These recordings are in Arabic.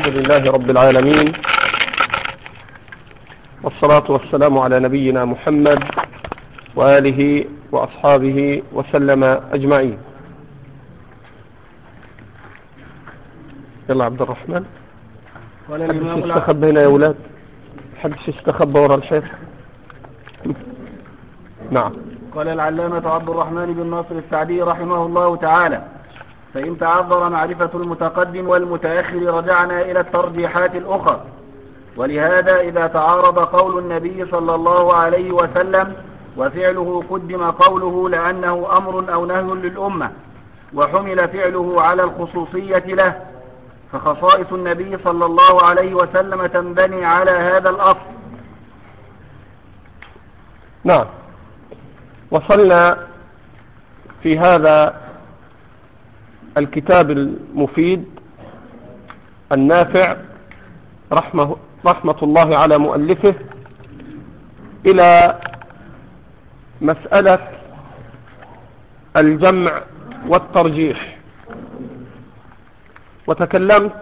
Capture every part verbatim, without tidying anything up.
الحمد لله رب العالمين، والصلاة والسلام على نبينا محمد وآله وأصحابه وسلم أجمعين. يلا عبد الرحمن، حدش يستخبى هنا يا أولاد، حدش يستخبى وراء الشيخ. نعم. قال العلامة عبد الرحمن بن ناصر السعدي رحمه الله تعالى: فإن تعذر معرفة المتقدم والمتأخر رجعنا إلى الترجيحات الأخرى. ولهذا إذا تعارض قول النبي صلى الله عليه وسلم وفعله قدم قوله لأنه أمر أو نهي للأمة، وحمل فعله على الخصوصية له، فخصائص النبي صلى الله عليه وسلم تنبني على هذا الأصل. نعم. وصلنا في هذا الكتاب المفيد النافع رحمه, رحمة الله على مؤلفه إلى مسألة الجمع والترجيح، وتكلمت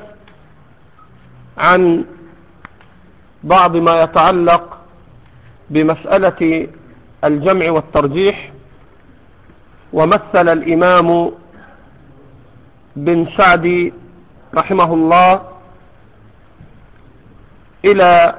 عن بعض ما يتعلق بمسألة الجمع والترجيح. ومثل الإمام بن سعدي رحمه الله إلى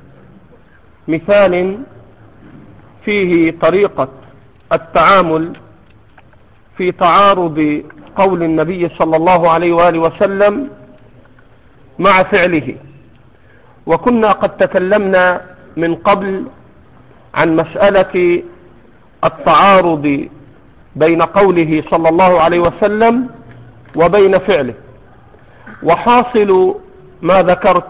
مثال فيه طريقة التعامل في تعارض قول النبي صلى الله عليه وآله وسلم مع فعله. وكنا قد تكلمنا من قبل عن مسألة التعارض بين قوله صلى الله عليه وسلم وبين فعله. وحاصل ما ذكرت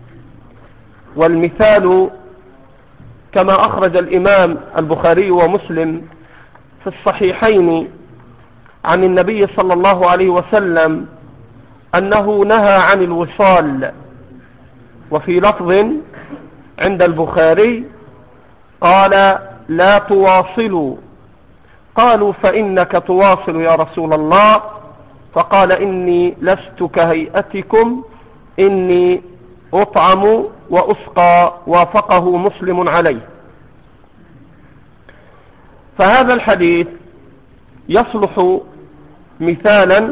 والمثال كما أخرج الإمام البخاري ومسلم في الصحيحين عن النبي صلى الله عليه وسلم أنه نهى عن الوصال، وفي لفظ عند البخاري قال: لا تواصلوا. قالوا: فإنك تواصل يا رسول الله؟ فقال: إني لست كهيئتكم، إني أطعم وأسقى. وافقه مسلم عليه. فهذا الحديث يصلح مثالا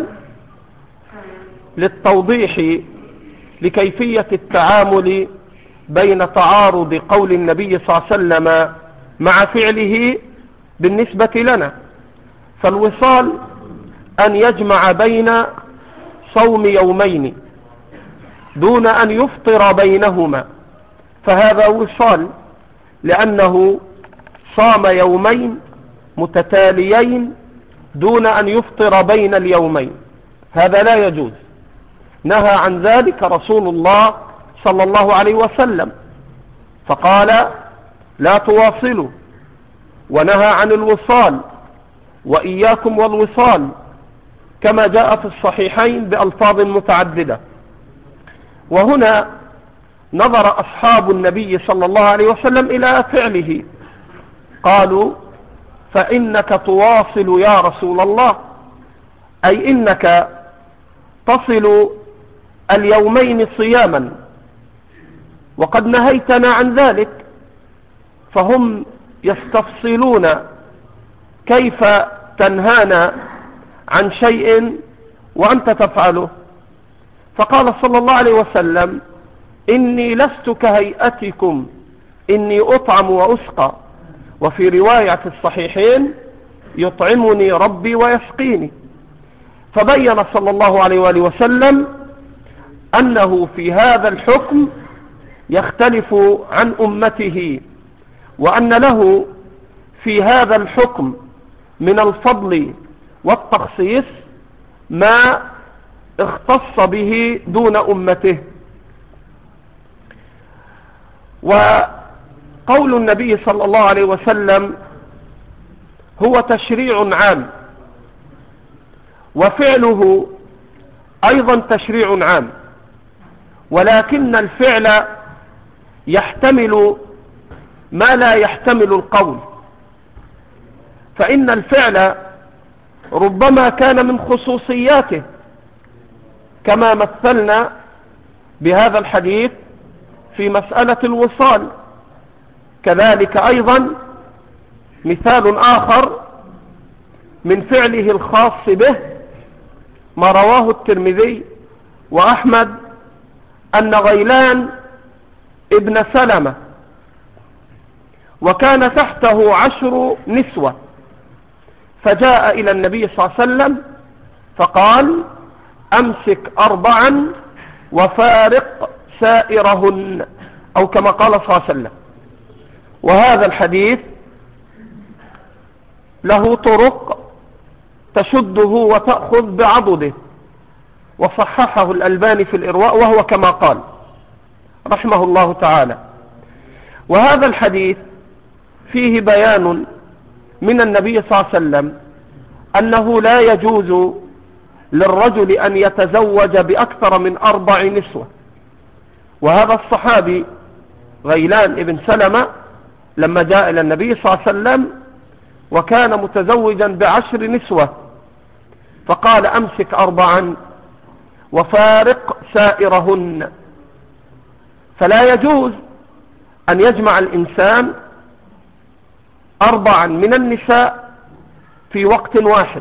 للتوضيح لكيفية التعامل بين تعارض قول النبي صلى الله عليه وسلم مع فعله بالنسبة لنا. فالوصال أن يجمع بين صوم يومين دون أن يفطر بينهما، فهذا وصال، لأنه صام يومين متتاليين دون أن يفطر بين اليومين، هذا لا يجوز. نهى عن ذلك رسول الله صلى الله عليه وسلم فقال: لا تواصلوا. ونهى عن الوصال: وإياكم والوصال، كما جاء في الصحيحين بألفاظ متعددة. وهنا نظر أصحاب النبي صلى الله عليه وسلم إلى فعله، قالوا: فإنك تواصل يا رسول الله، أي إنك تصل اليومين صياما، وقد نهيتنا عن ذلك. فهم يستفصلون: كيف تنهانا عن شيء وأنت تفعله؟ فقال صلى الله عليه وسلم: إني لست كهيئتكم، إني أطعم وأسقى. وفي رواية الصحيحين: يطعمني ربي ويسقيني. فبين صلى الله عليه وآله وسلم أنه في هذا الحكم يختلف عن أمته، وأن له في هذا الحكم من الفضل والتخصيص ما اختص به دون أمته. وقول النبي صلى الله عليه وسلم هو تشريع عام، وفعله أيضا تشريع عام، ولكن الفعل يحتمل ما لا يحتمل القول. فإن الفعل ربما كان من خصوصياته، كما مثلنا بهذا الحديث في مسألة الوصال. كذلك أيضا مثال آخر من فعله الخاص به ما رواه الترمذي وأحمد أن غيلان ابن سلمة وكان تحته عشر نسوة فجاء إلى النبي صلى الله عليه وسلم فقال أمسك أربعا وفارق سائرهن، أو كما قال صلى الله عليه وسلم. وهذا الحديث له طرق تشده وتأخذ بعضده، وصححه الألباني في الإرواء وهو كما قال رحمه الله تعالى. وهذا الحديث فيه بيان من النبي صلى الله عليه وسلم أنه لا يجوز للرجل أن يتزوج بأكثر من أربع نسوة. وهذا الصحابي غيلان ابن سلمة لما جاء إلى النبي صلى الله عليه وسلم وكان متزوجا بعشر نسوة فقال أمسك أربعا وفارق سائرهن. فلا يجوز أن يجمع الإنسان أربعا من النساء في وقت واحد،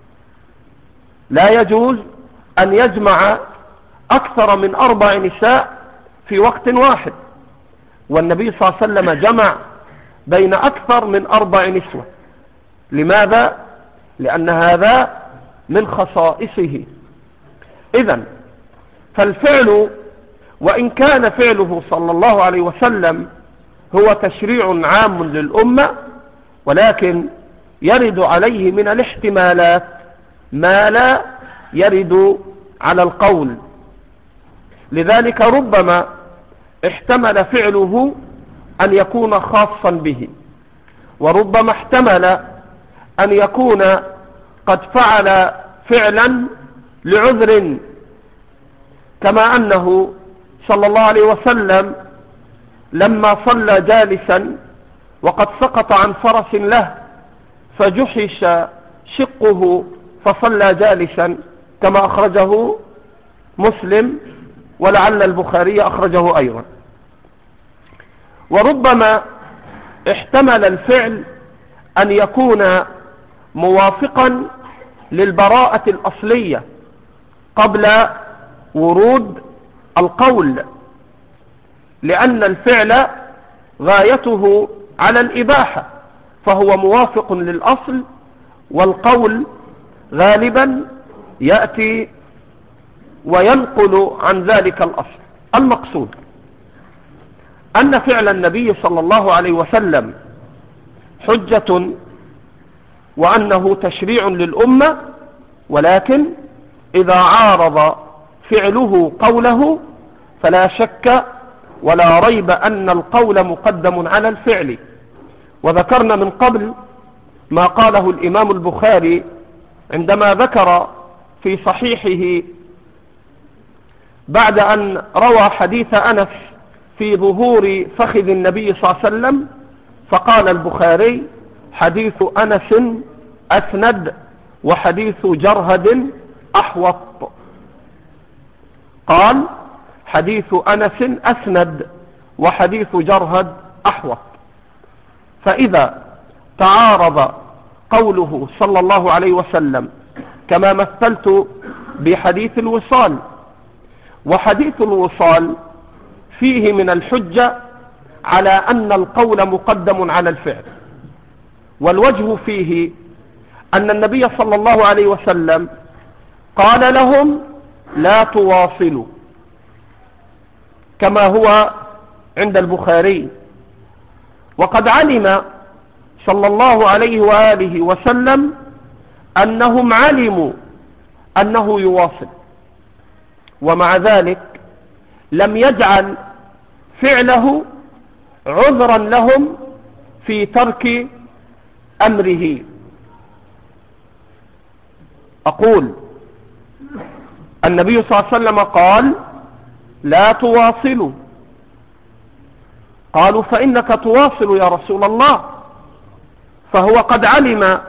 لا يجوز أن يجمع أكثر من أربع نساء في وقت واحد. والنبي صلى الله عليه وسلم جمع بين أكثر من أربع نسوة. لماذا؟ لأن هذا من خصائصه. إذن فالفعل وإن كان فعله صلى الله عليه وسلم هو تشريع عام للأمة، ولكن يرد عليه من الاحتمالات ما لا يرد على القول. لذلك ربما احتمل فعله أن يكون خاصا به، وربما احتمل أن يكون قد فعل فعلا لعذر، كما أنه صلى الله عليه وسلم لما صلى جالسا وقد سقط عن فرس له فجحش شقه فصلى جالسا كما أخرجه مسلم، ولعل البخاري أخرجه أيضا. وربما احتمل الفعل أن يكون موافقا للبراءة الأصلية قبل ورود القول، لأن الفعل غايته على الإباحة فهو موافق للأصل، والقول غالبا يأتي وينقل عن ذلك الأصل. المقصود أن فعل النبي صلى الله عليه وسلم حجة وأنه تشريع للأمة، ولكن إذا عارض فعله قوله فلا شك ولا ريب أن القول مقدم على الفعل. وذكرنا من قبل ما قاله الإمام البخاري عندما ذكر في صحيحه بعد أن روى حديث أنس في ظهور فخذ النبي صلى الله عليه وسلم، فقال البخاري حديث أنس أسند وحديث جرهد أحوط. قال حديث أنس أسند وحديث جرهد أحوط. فإذا تعارض قوله صلى الله عليه وسلم كما مثلت بحديث الوصال، وحديث الوصال فيه من الحجة على أن القول مقدم على الفعل، والوجه فيه أن النبي صلى الله عليه وسلم قال لهم لا تواصلوا كما هو عند البخاري، وقد علم صلى الله عليه وآله وسلم أنهم علموا أنه يواصل، ومع ذلك لم يجعل فعله عذرا لهم في ترك أمره. أقول النبي صلى الله عليه وسلم قال لا تواصلوا، قالوا فإنك تواصل يا رسول الله، فهو قد علم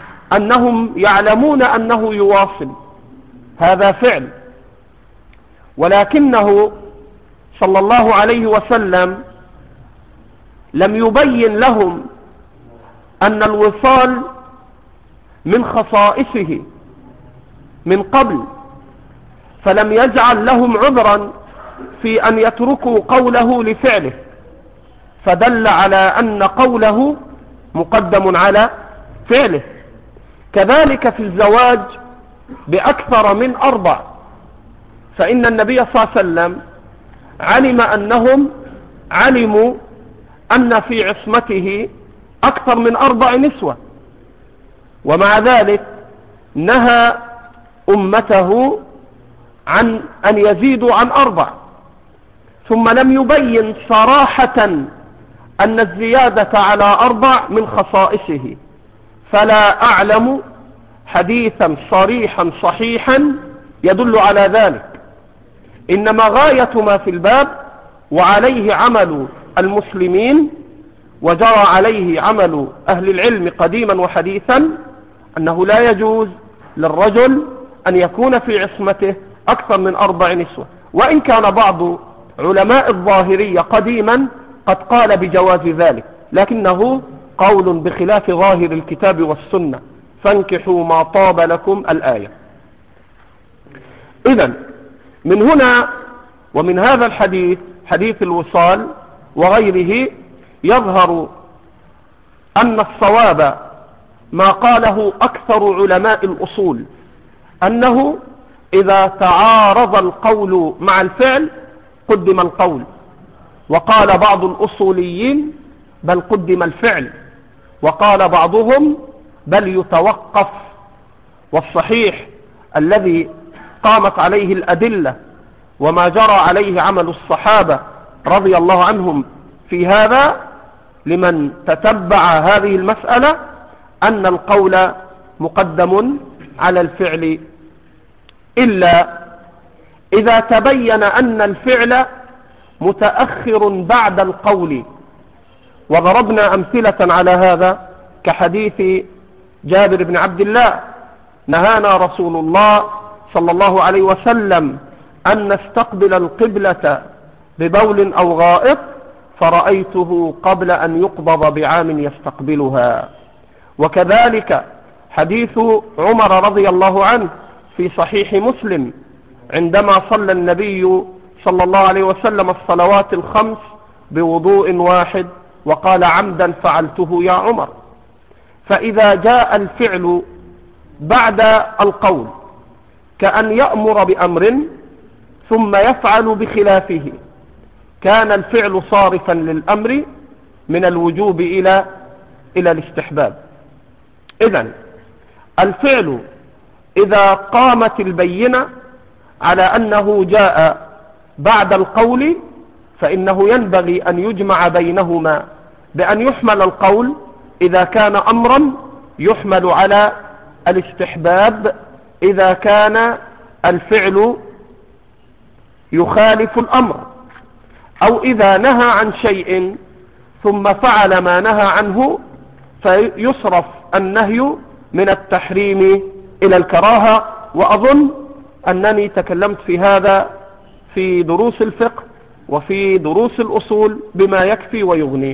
أنهم يعلمون أنه يواصل، هذا فعل. ولكنه صلى الله عليه وسلم لم يبين لهم أن الوصال من خصائصه من قبل، فلم يجعل لهم عذرا في أن يتركوا قوله لفعله، فدل على أن قوله مقدم على فعله. كذلك في الزواج بأكثر من أربع، فإن النبي صلى الله عليه وسلم علم أنهم علموا أن في عصمته أكثر من أربع نسوة، ومع ذلك نهى أمته عن أن يزيدوا عن أربع، ثم لم يبين صراحة أن الزيادة على أربع من خصائصه، فلا أعلم حديثا صريحا صحيحا يدل على ذلك. إنما غاية ما في الباب وعليه عمل المسلمين وجرى عليه عمل أهل العلم قديما وحديثا أنه لا يجوز للرجل أن يكون في عصمته أكثر من أربع نسوة، وإن كان بعض علماء الظاهرية قديما قد قال بجواز ذلك، لكنه قول بخلاف ظاهر الكتاب والسنة، فانكحوا ما طاب لكم الآية. إذن من هنا ومن هذا الحديث، حديث الوصال وغيره، يظهر أن الصواب ما قاله أكثر علماء الأصول، أنه إذا تعارض القول مع الفعل قدم القول، وقال بعض الأصوليين بل قدم الفعل، وقال بعضهم بل يتوقف. والصحيح الذي قامت عليه الأدلة وما جرى عليه عمل الصحابة رضي الله عنهم في هذا لمن تتبع هذه المسألة أن القول مقدم على الفعل، إلا إذا تبين أن الفعل متأخر بعد القول. وضربنا أمثلة على هذا كحديث جابر بن عبد الله: نهانا رسول الله صلى الله عليه وسلم أن نستقبل القبلة ببول أو غائط، فرأيته قبل أن يقبض بعام يستقبلها. وكذلك حديث عمر رضي الله عنه في صحيح مسلم عندما صلى النبي صلى الله عليه وسلم الصلوات الخمس بوضوء واحد وقال: عمدا فعلته يا عمر. فإذا جاء الفعل بعد القول كأن يأمر بأمر ثم يفعل بخلافه، كان الفعل صارفا للأمر من الوجوب إلى إلى الاستحباب. إذن الفعل إذا قامت البينة على أنه جاء بعد القول فإنه ينبغي أن يجمع بينهما بأن يحمل القول إذا كان أمرا يحمل على الاستحباب إذا كان الفعل يخالف الأمر، أو إذا نهى عن شيء ثم فعل ما نهى عنه فيصرف النهي من التحريم إلى الكراهة. وأظن أنني تكلمت في هذا في دروس الفقه وفي دروس الأصول بما يكفي ويغني.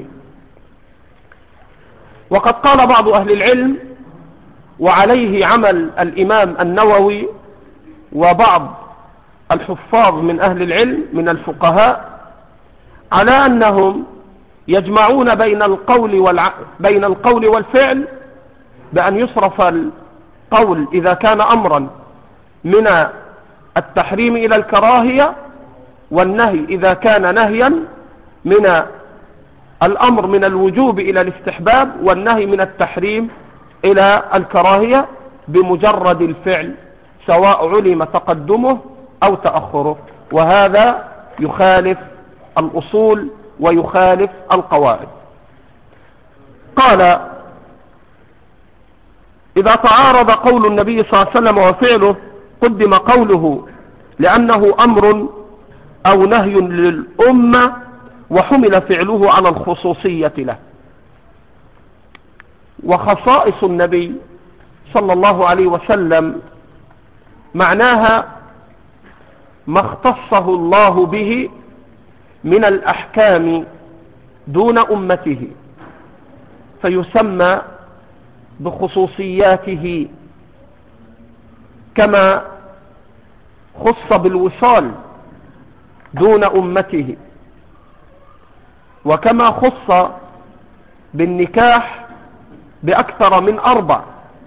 وقد قال بعض أهل العلم، وعليه عمل الإمام النووي وبعض الحفاظ من أهل العلم من الفقهاء، على أنهم يجمعون بين القول والع... بين القول والفعل بأن يصرف القول إذا كان أمرا من التحريم إلى الكراهية، والنهي إذا كان نهيا من الأمر من الوجوب إلى الاستحباب، والنهي من التحريم إلى الكراهية بمجرد الفعل سواء علم تقدمه أو تأخره. وهذا يخالف الأصول ويخالف القواعد. قال: إذا تعارض قول النبي صلى الله عليه وسلم وفعله قدم قوله لأنه أمر أو نهي للأمة وحمل فعله على الخصوصية له. وخصائص النبي صلى الله عليه وسلم معناها ما اختصه الله به من الأحكام دون أمته، فيسمى بخصوصياته، كما خص بالوصال دون أمته، وكما خص بالنكاح بأكثر من أربع،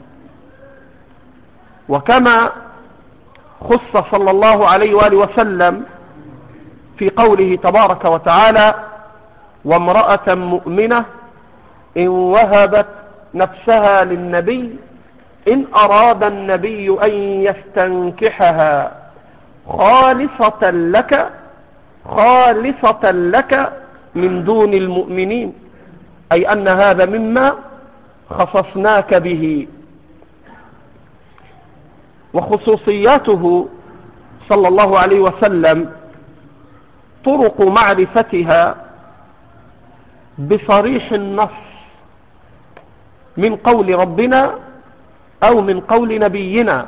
وكما خص صلى الله عليه وآله وسلم في قوله تبارك وتعالى: وامرأة مؤمنة إن وهبت نفسها للنبي إن أراد النبي أن يستنكحها خالصة لك خالصة لك من دون المؤمنين، أي أن هذا مما خصصناك به. وخصوصياته صلى الله عليه وسلم طرق معرفتها بصريح النص من قول ربنا أو من قول نبينا.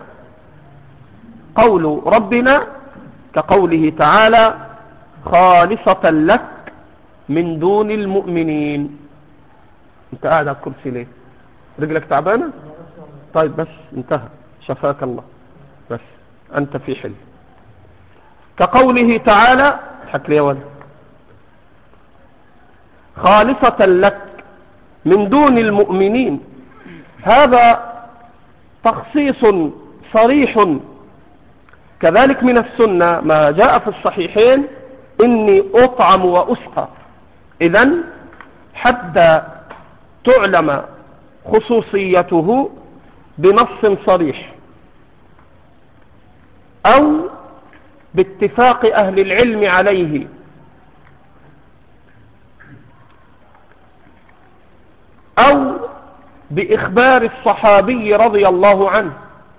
قول ربنا كقوله تعالى: خالصة لك من دون المؤمنين. انت قاعد على الكرسي ليه؟ رجلك تعبانة؟ طيب بس انتهى، شفاك الله، بس أنت في حل. كقوله تعالى: حك لي يا ولد، خالصة لك من دون المؤمنين، هذا تخصيص صريح. كذلك من السنة ما جاء في الصحيحين: إني أطعم وأسقى. إذن حتى تعلم خصوصيته بنص صريح أو باتفاق أهل العلم عليه، أو بإخبار الصحابي رضي الله عنه.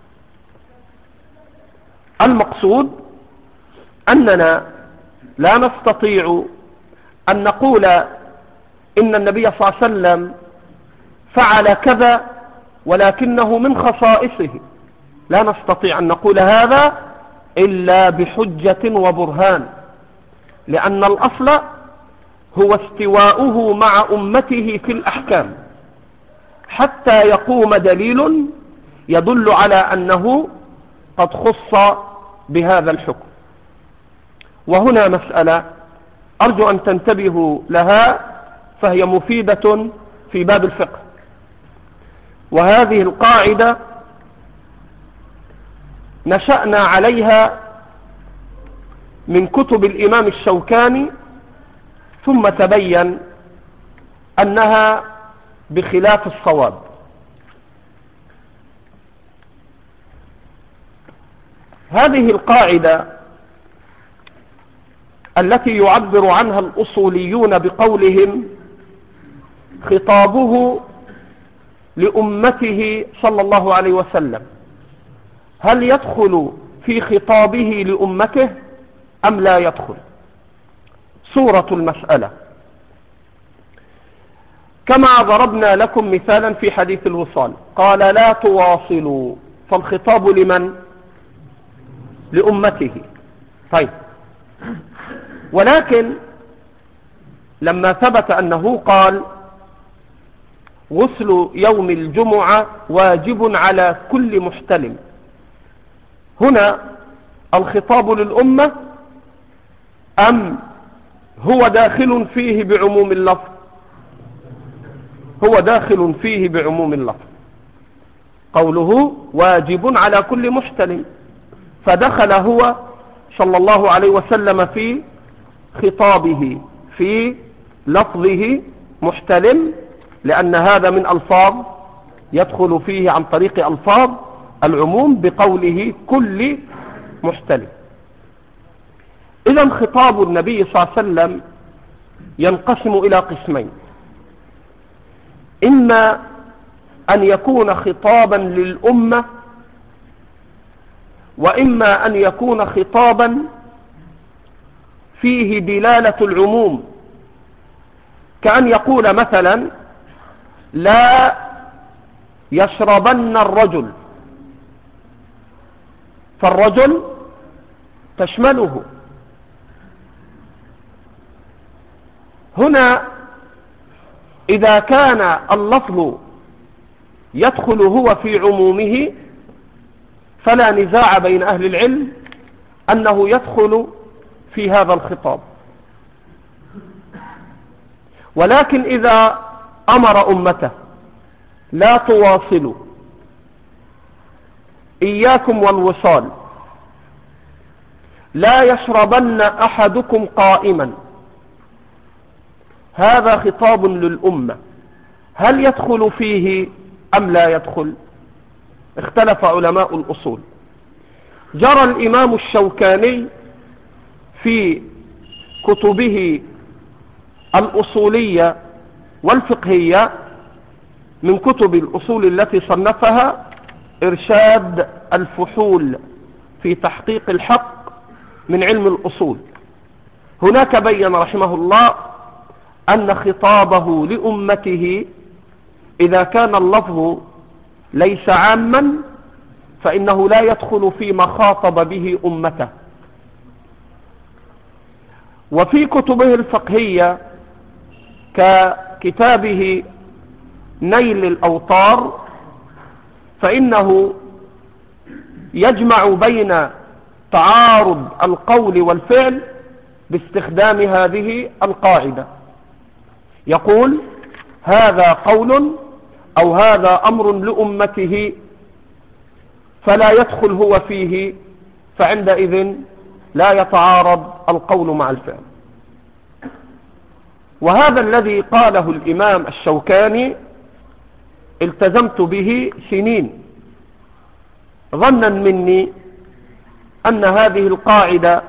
المقصود أننا لا نستطيع أن نقول إن النبي صلى الله عليه وسلم فعل كذا ولكنه من خصائصه، لا نستطيع أن نقول هذا إلا بحجة وبرهان، لأن الأصل هو استواؤه مع أمته في الأحكام حتى يقوم دليل يدل على أنه قد خص بهذا الحكم. وهنا مسألة أرجو أن تنتبهوا لها، فهي مفيدة في باب الفقه. وهذه القاعدة نشأنا عليها من كتب الإمام الشوكاني، ثم تبين أنها بخلاف الصواب. هذه القاعدة التي يعبر عنها الأصوليون بقولهم خطابه لأمته صلى الله عليه وسلم، هل يدخل في خطابه لأمته أم لا يدخل؟ صورة المسألة كما ضربنا لكم مثالا في حديث الوصال، قال: لا تواصلوا، فالخطاب لمن؟ لأمته. طيب، ولكن لما ثبت أنه قال: غسل يوم الجمعة واجب على كل محتلم، هنا الخطاب للأمة أم هو داخل فيه بعموم اللفظ؟ هو داخل فيه بعموم اللفظ، قوله واجب على كل محتلم، فدخل هو صلى الله عليه وسلم في خطابه في لفظه محتلم، لأن هذا من ألفاظ يدخل فيه عن طريق ألفاظ العموم بقوله كل محتلم. إذن خطاب النبي صلى الله عليه وسلم ينقسم إلى قسمين: إما أن يكون خطابا للأمة، وإما أن يكون خطابا فيه دلالة العموم، كأن يقول مثلا: لا يشربن الرجل، فالرجل تشمله. هنا إذا كان اللفظ يدخل هو في عمومه فلا نزاع بين أهل العلم أنه يدخل في هذا الخطاب، ولكن إذا أمر أمته لا تواصلوا، إياكم والوصال، لا يشربن أحدكم قائما، هذا خطاب للأمة، هل يدخل فيه أم لا يدخل؟ اختلف علماء الأصول. جرى الإمام الشوكاني في كتبه الأصولية والفقهية من كتب الأصول التي صنفها إرشاد الفحول في تحقيق الحق من علم الأصول، هناك بين رحمه الله أن خطابه لأمته إذا كان اللفظ ليس عاما فإنه لا يدخل فيما خاطب به أمته. وفي كتبه الفقهية ككتابه نيل الأوطار فإنه يجمع بين تعارض القول والفعل باستخدام هذه القاعدة، يقول هذا قول أو هذا أمر لأمته فلا يدخل هو فيه، فعندئذ لا يتعارض القول مع الفعل. وهذا الذي قاله الإمام الشوكاني التزمت به سنين ظنا مني أن هذه القاعدة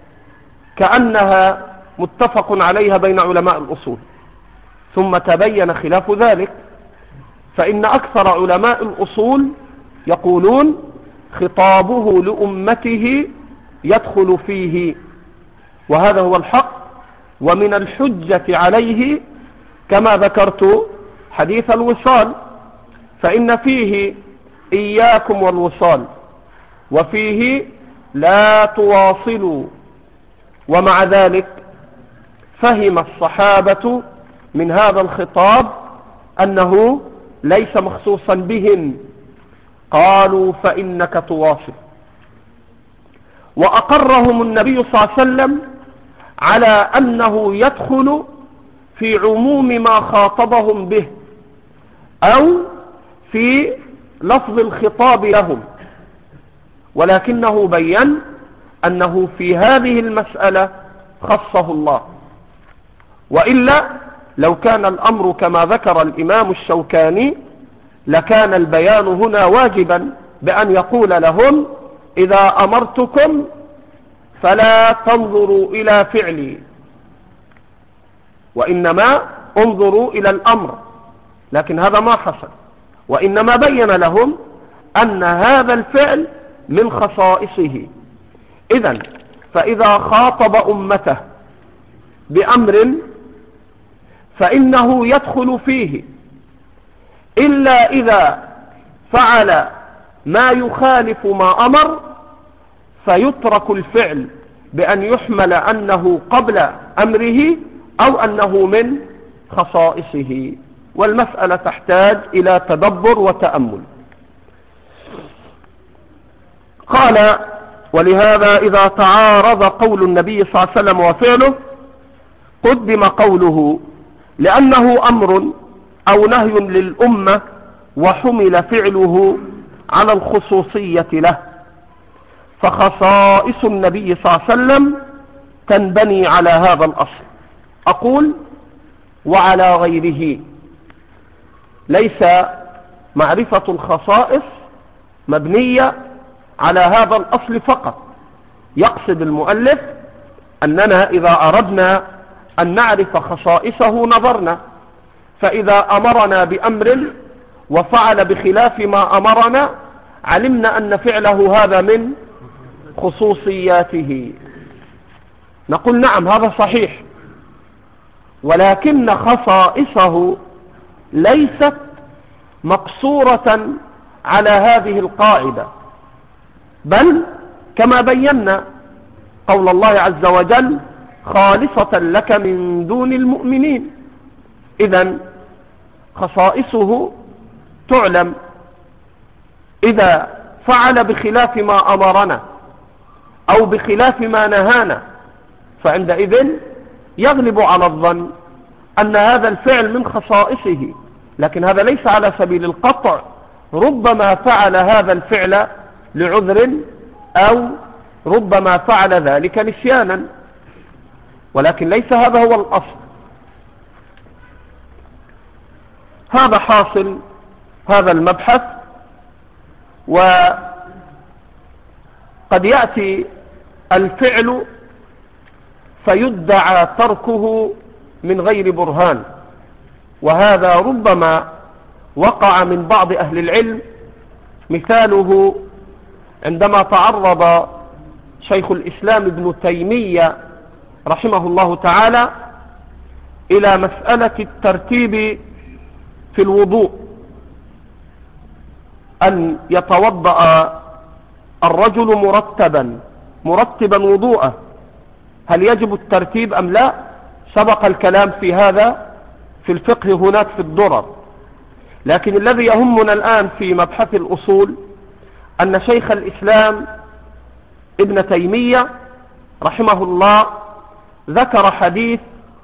كأنها متفق عليها بين علماء الأصول، ثم تبين خلاف ذلك، فإن أكثر علماء الأصول يقولون خطابه لأمته يدخل فيه، وهذا هو الحق. ومن الحجة عليه كما ذكرت حديث الوصال، فإن فيه إياكم والوصال وفيه لا تواصلوا، ومع ذلك فهم الصحابة من هذا الخطاب أنه ليس مخصوصا بهم، قالوا فإنك تواصل. وأقرهم النبي صلى الله عليه وسلم على أنه يدخل في عموم ما خاطبهم به أو في لفظ الخطاب لهم، ولكنه بين أنه في هذه المسألة خصه الله، وإلا لو كان الأمر كما ذكر الإمام الشوكاني لكان البيان هنا واجبا بأن يقول لهم إذا أمرتكم فلا تنظروا إلى فعلي، وإنما انظروا إلى الأمر، لكن هذا ما حصل، وإنما بين لهم أن هذا الفعل من خصائصه. إذن فإذا خاطب أمته بأمر فإنه يدخل فيه إلا إذا فعل ما يخالف ما أمر، فيترك الفعل بأن يحمل أنه قبل أمره أو أنه من خصائصه، والمسألة تحتاج إلى تدبر وتأمل. قال ولهذا إذا تعارض قول النبي صلى الله عليه وسلم وفعله قدم قوله، لأنه أمر أو نهي للأمة وحمل فعله على الخصوصية له، فخصائص النبي صلى الله عليه وسلم تنبني على هذا الأصل. أقول وعلى غيره، ليس معرفة الخصائص مبنية على هذا الأصل فقط. يقصد المؤلف أننا إذا أردنا أن نعرف خصائصه نظرنا، فإذا أمرنا بأمر وفعل بخلاف ما أمرنا علمنا أن فعله هذا من خصوصياته، نقول نعم هذا صحيح، ولكن خصائصه ليست مقصورة على هذه القاعدة، بل كما بينا قول الله عز وجل خالصة لك من دون المؤمنين. إذن خصائصه تعلم، إذا فعل بخلاف ما أمرنا أو بخلاف ما نهانا فعندئذ يغلب على الظن أن هذا الفعل من خصائصه، لكن هذا ليس على سبيل القطع، ربما فعل هذا الفعل لعذر أو ربما فعل ذلك نسيانا، ولكن ليس هذا هو الأصل. هذا حاصل هذا المبحث. وقد يأتي الفعل فيدعى تركه من غير برهان، وهذا ربما وقع من بعض أهل العلم، مثاله عندما تعرض شيخ الإسلام ابن تيمية رحمه الله تعالى إلى مسألة الترتيب في الوضوء، أن يتوضأ الرجل مرتبا مرتبا وضوءه، هل يجب الترتيب أم لا؟ سبق الكلام في هذا في الفقه هناك في الدرر، لكن الذي يهمنا الآن في مبحث الأصول أن شيخ الإسلام ابن تيمية رحمه الله ذكر حديث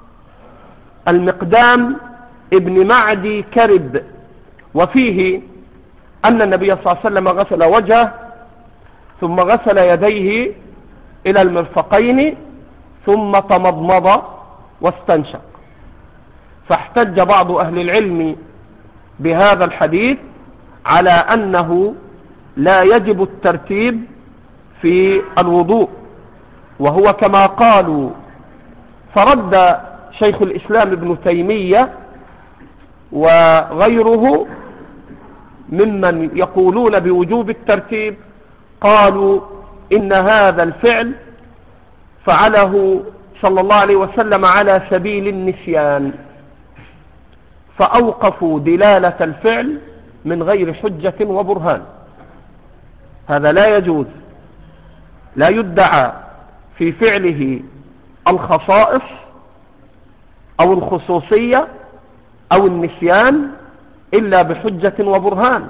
المقدام ابن معدي كرب، وفيه أن النبي صلى الله عليه وسلم غسل وجهه ثم غسل يديه إلى المرفقين ثم تمضمض واستنشق. فاحتج بعض أهل العلم بهذا الحديث على أنه لا يجب الترتيب في الوضوء، وهو كما قالوا. فرد شيخ الإسلام ابن تيمية وغيره ممن يقولون بوجوب الترتيب، قالوا إن هذا الفعل فعله صلى الله عليه وسلم على سبيل النسيان، فأوقفوا دلالة الفعل من غير حجة وبرهان. هذا لا يجوز، لا يدعى في فعله الخصائص أو الخصوصية أو النسيان إلا بحجة وبرهان.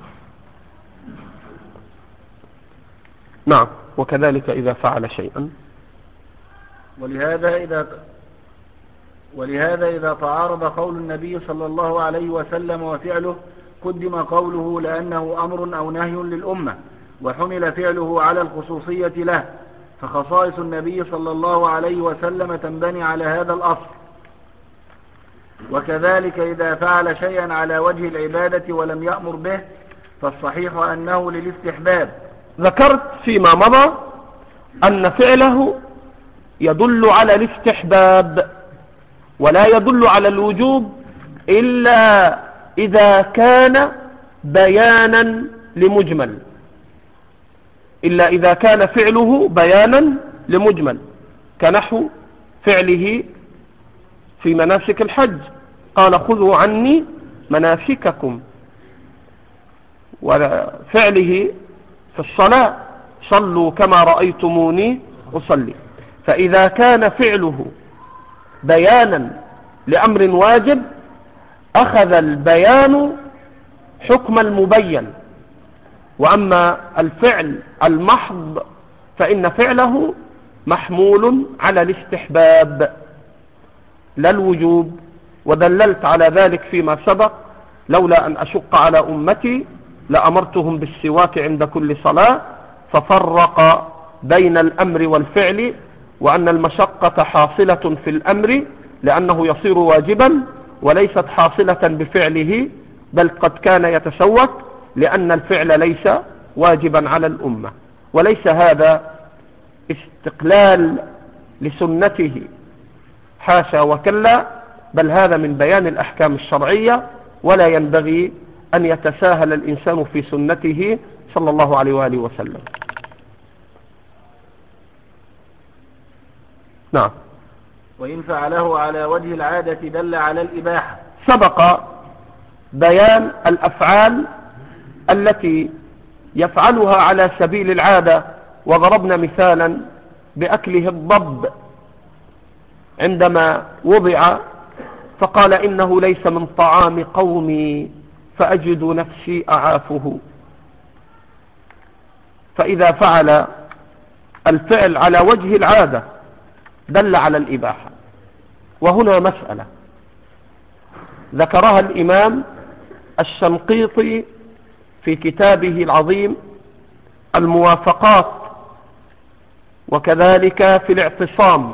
نعم. وكذلك إذا فعل شيئا، ولهذا إذا ولهذا إذا تعارض قول النبي صلى الله عليه وسلم وفعله قدم قوله لأنه أمر أو نهي للأمة، وحمل فعله على الخصوصية له، فخصائص النبي صلى الله عليه وسلم تنبني على هذا الأصل. وكذلك إذا فعل شيئا على وجه العبادة ولم يأمر به فالصحيح أنه للاستحباب. ذكرت فيما مضى أن فعله يدل على الاستحباب ولا يدل على الوجوب إلا إذا كان بيانا لمجمل، إلا إذا كان فعله بيانا لمجمل، كنحو فعله في مناسك الحج، قال خذوا عني مناسككم، وفعله في الصلاة صلوا كما رأيتموني أصلي. فإذا كان فعله بيانا لأمر واجب أخذ البيان حكم المبين، وأما الفعل المحض فإن فعله محمول على الاستحباب لا الوجوب. ودللت على ذلك فيما سبق، لولا أن أشق على أمتي لأمرتهم بالسواك عند كل صلاة، ففرق بين الأمر والفعل، وأن المشقة حاصلة في الأمر لأنه يصير واجبا، وليست حاصلة بفعله، بل قد كان يتسوك لأن الفعل ليس واجبا على الأمة. وليس هذا استقلال لسنته، حاشا وكلا، بل هذا من بيان الأحكام الشرعية، ولا ينبغي أن يتساهل الإنسان في سنته صلى الله عليه وآله وسلم. نعم. وإن فعله على وجه العادة دل على الإباحة. سبق بيان الأفعال التي يفعلها على سبيل العادة، وضربنا مثالا بأكله الضب عندما وضع، فقال إنه ليس من طعام قومي فأجد نفسي أعافه. فإذا فعل الفعل على وجه العادة دل على الإباحة. وهنا مسألة ذكرها الإمام الشنقيطي في كتابه العظيم الموافقات، وكذلك في الاعتصام.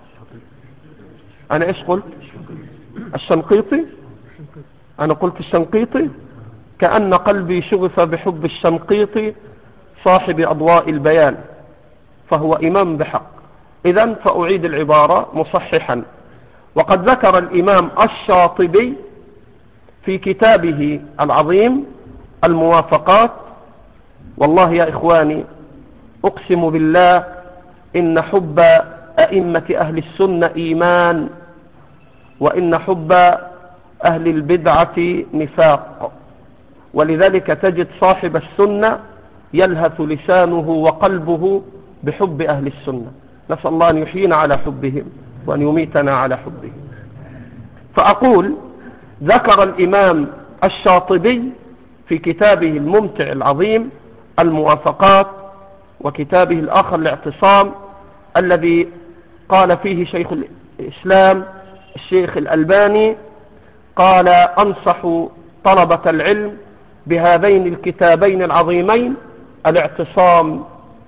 أنا إيش قلت؟ الشنقيطي؟ أنا قلت الشنقيطي، كأن قلبي شغف بحب الشنقيطي صاحب أضواء البيان، فهو إمام بحق. إذن فأعيد العبارة مصححا. وقد ذكر الإمام الشاطبي في كتابه العظيم الموافقات، والله يا إخواني أقسم بالله إن حب أئمة أهل السنة إيمان، وإن حب أهل البدعة نفاق. ولذلك تجد صاحب السنة يلهث لسانه وقلبه بحب أهل السنة. نسأل الله أن يحيينا على حبهم وأن يميتنا على حبهم. فأقول ذكر الإمام الشاطبي في كتابه الممتع العظيم الموافقات، وكتابه الآخر الاعتصام، الذي قال فيه شيخ الإسلام الشيخ الألباني، قال أنصح طلبة العلم بهذين الكتابين العظيمين: الاعتصام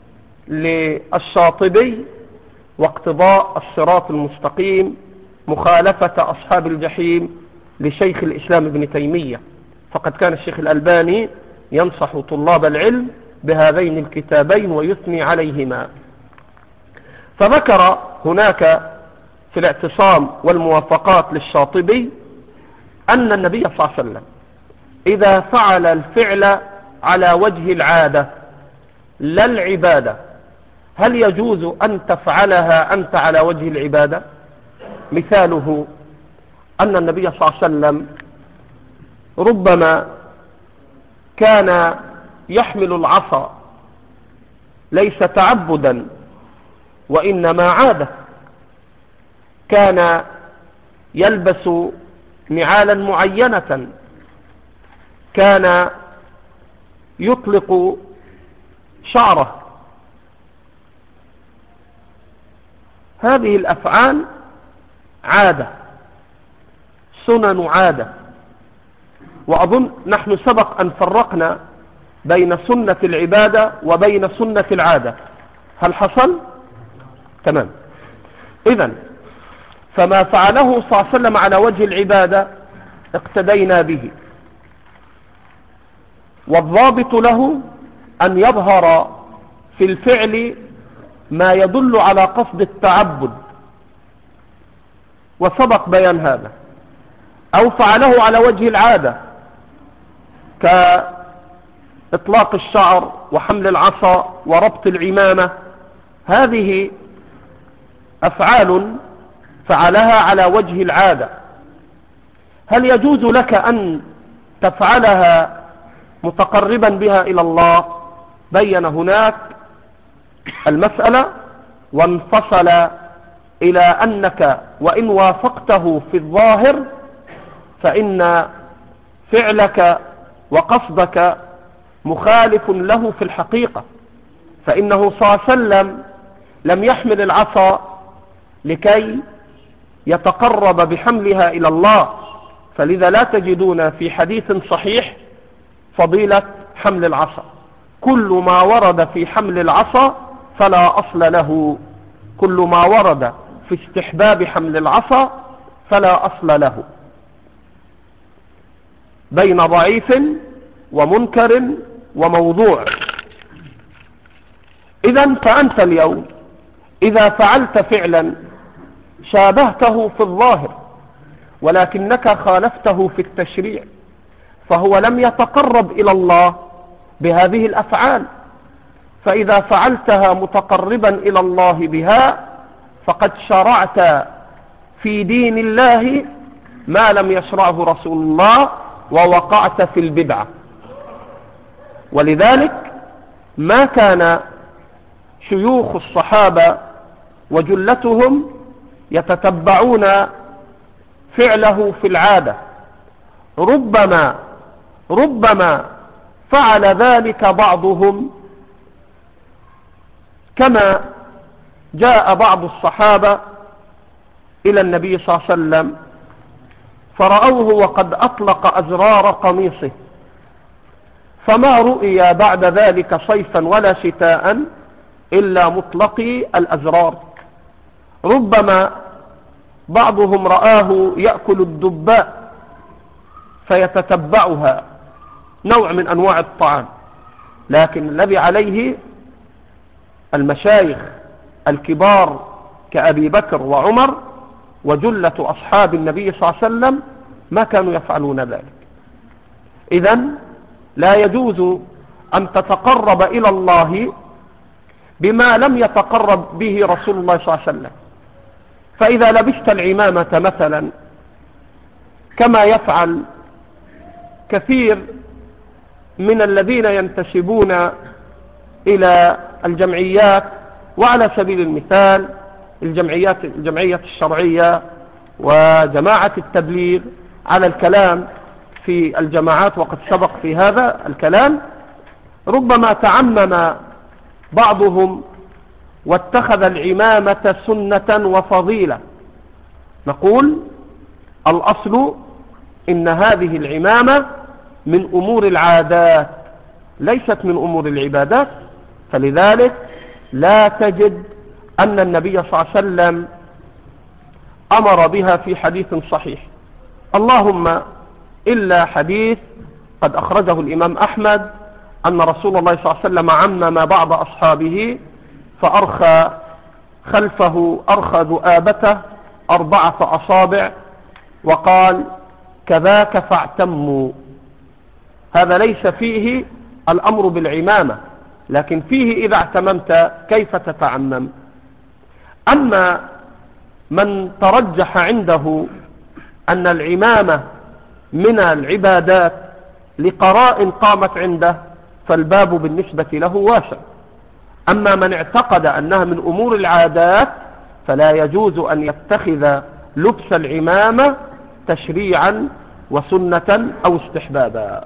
للشاطبي، واقتضاء الصراط المستقيم، مخالفة أصحاب الجحيم لشيخ الإسلام ابن تيمية. فقد كان الشيخ الألباني ينصح طلاب العلم بهذين الكتابين ويثني عليهما. فذكر هناك في الاعتصام والموافقات للشاطبي أن النبي صلى الله عليه وسلم إذا فعل الفعل على وجه العادة لا العبادة، هل يجوز أن تفعلها أنت على وجه العبادة؟ مثاله أن النبي صلى الله عليه وسلم ربما كان يحمل العصا ليس تعبدا وإنما عادة، كان يلبس نعالا معينة، كان يطلق شعره. هذه الأفعال عادة، سنن عادة. وأظن نحن سبق أن فرقنا بين سنة العبادة وبين سنة العادة. هل حصل؟ تمام. إذن فما فعله صلى الله عليه وسلم على وجه العبادة اقتدينا به، والضابط له أن يظهر في الفعل ما يدل على قصد التعبد، وسبق بيان هذا. أو فعله على وجه العادة كإطلاق الشعر وحمل العصا وربط العمامة، هذه أفعال فعلها على وجه العادة. هل يجوز لك أن تفعلها متقربا بها إلى الله؟ بين هناك المسألة وانفصل إلى أنك وإن وافقته في الظاهر فإن فعلك وقصدك مخالف له في الحقيقة، فإنه صلى الله عليه وسلم لم يحمل العصا لكي يتقرب بحملها إلى الله، فلذا لا تجدون في حديث صحيح فضيلة حمل العصا. كل ما ورد في حمل العصا فلا أصل له، كل ما ورد في استحباب حمل العصا فلا أصل له، بين ضعيف ومنكر وموضوع. إذن فأنت اليوم إذا فعلت فعلا شابهته في الظاهر ولكنك خالفته في التشريع، فهو لم يتقرب إلى الله بهذه الأفعال. فإذا فعلتها متقربا إلى الله بها فقد شرعت في دين الله ما لم يشرعه رسول الله، ووقعت في البدعة. ولذلك ما كان شيوخ الصحابة وجلتهم يتتبعون فعله في العادة، ربما ربما فعل ذلك بعضهم، كما جاء بعض الصحابة إلى النبي صلى الله عليه وسلم فرأوه وقد أطلق أزرار قميصه، فما رؤي بعد ذلك صيفا ولا شتاء إلا مطلقي الأزرار. ربما بعضهم رآه يأكل الدباء فيتتبعها، نوع من أنواع الطعام، لكن الذي عليه المشايخ الكبار كأبي بكر وعمر وجلة أصحاب النبي صلى الله عليه وسلم ما كانوا يفعلون ذلك. إذن لا يجوز أن تتقرب إلى الله بما لم يتقرب به رسول الله صلى الله عليه وسلم. فإذا لبست العمامة مثلا كما يفعل كثير من الذين ينتسبون إلى الجمعيات، وعلى سبيل المثال الجمعيات الجمعية الشرعية وجماعة التبليغ، على الكلام في الجماعات وقد سبق في هذا الكلام، ربما تعمم بعضهم واتخذ العمامة سنة وفضيلة. نقول الأصل إن هذه العمامة من أمور العادات ليست من أمور العبادات، فلذلك لا تجد أن النبي صلى الله عليه وسلم أمر بها في حديث صحيح، اللهم إلا حديث قد أخرجه الإمام أحمد أن رسول الله صلى الله عليه وسلم عمم بعض أصحابه فأرخى خلفه أرخى ذؤابته أربعة أصابع وقال كذاك فاعتموا. هذا ليس فيه الأمر بالعمامة، لكن فيه إذا اعتممت كيف تتعمم. أما من ترجح عنده أن العمامة من العبادات لقراء قامت عنده فالباب بالنسبة له واسع. أما من اعتقد أنها من أمور العادات فلا يجوز أن يتخذ لبس العمامة تشريعا وسنة أو استحبابا.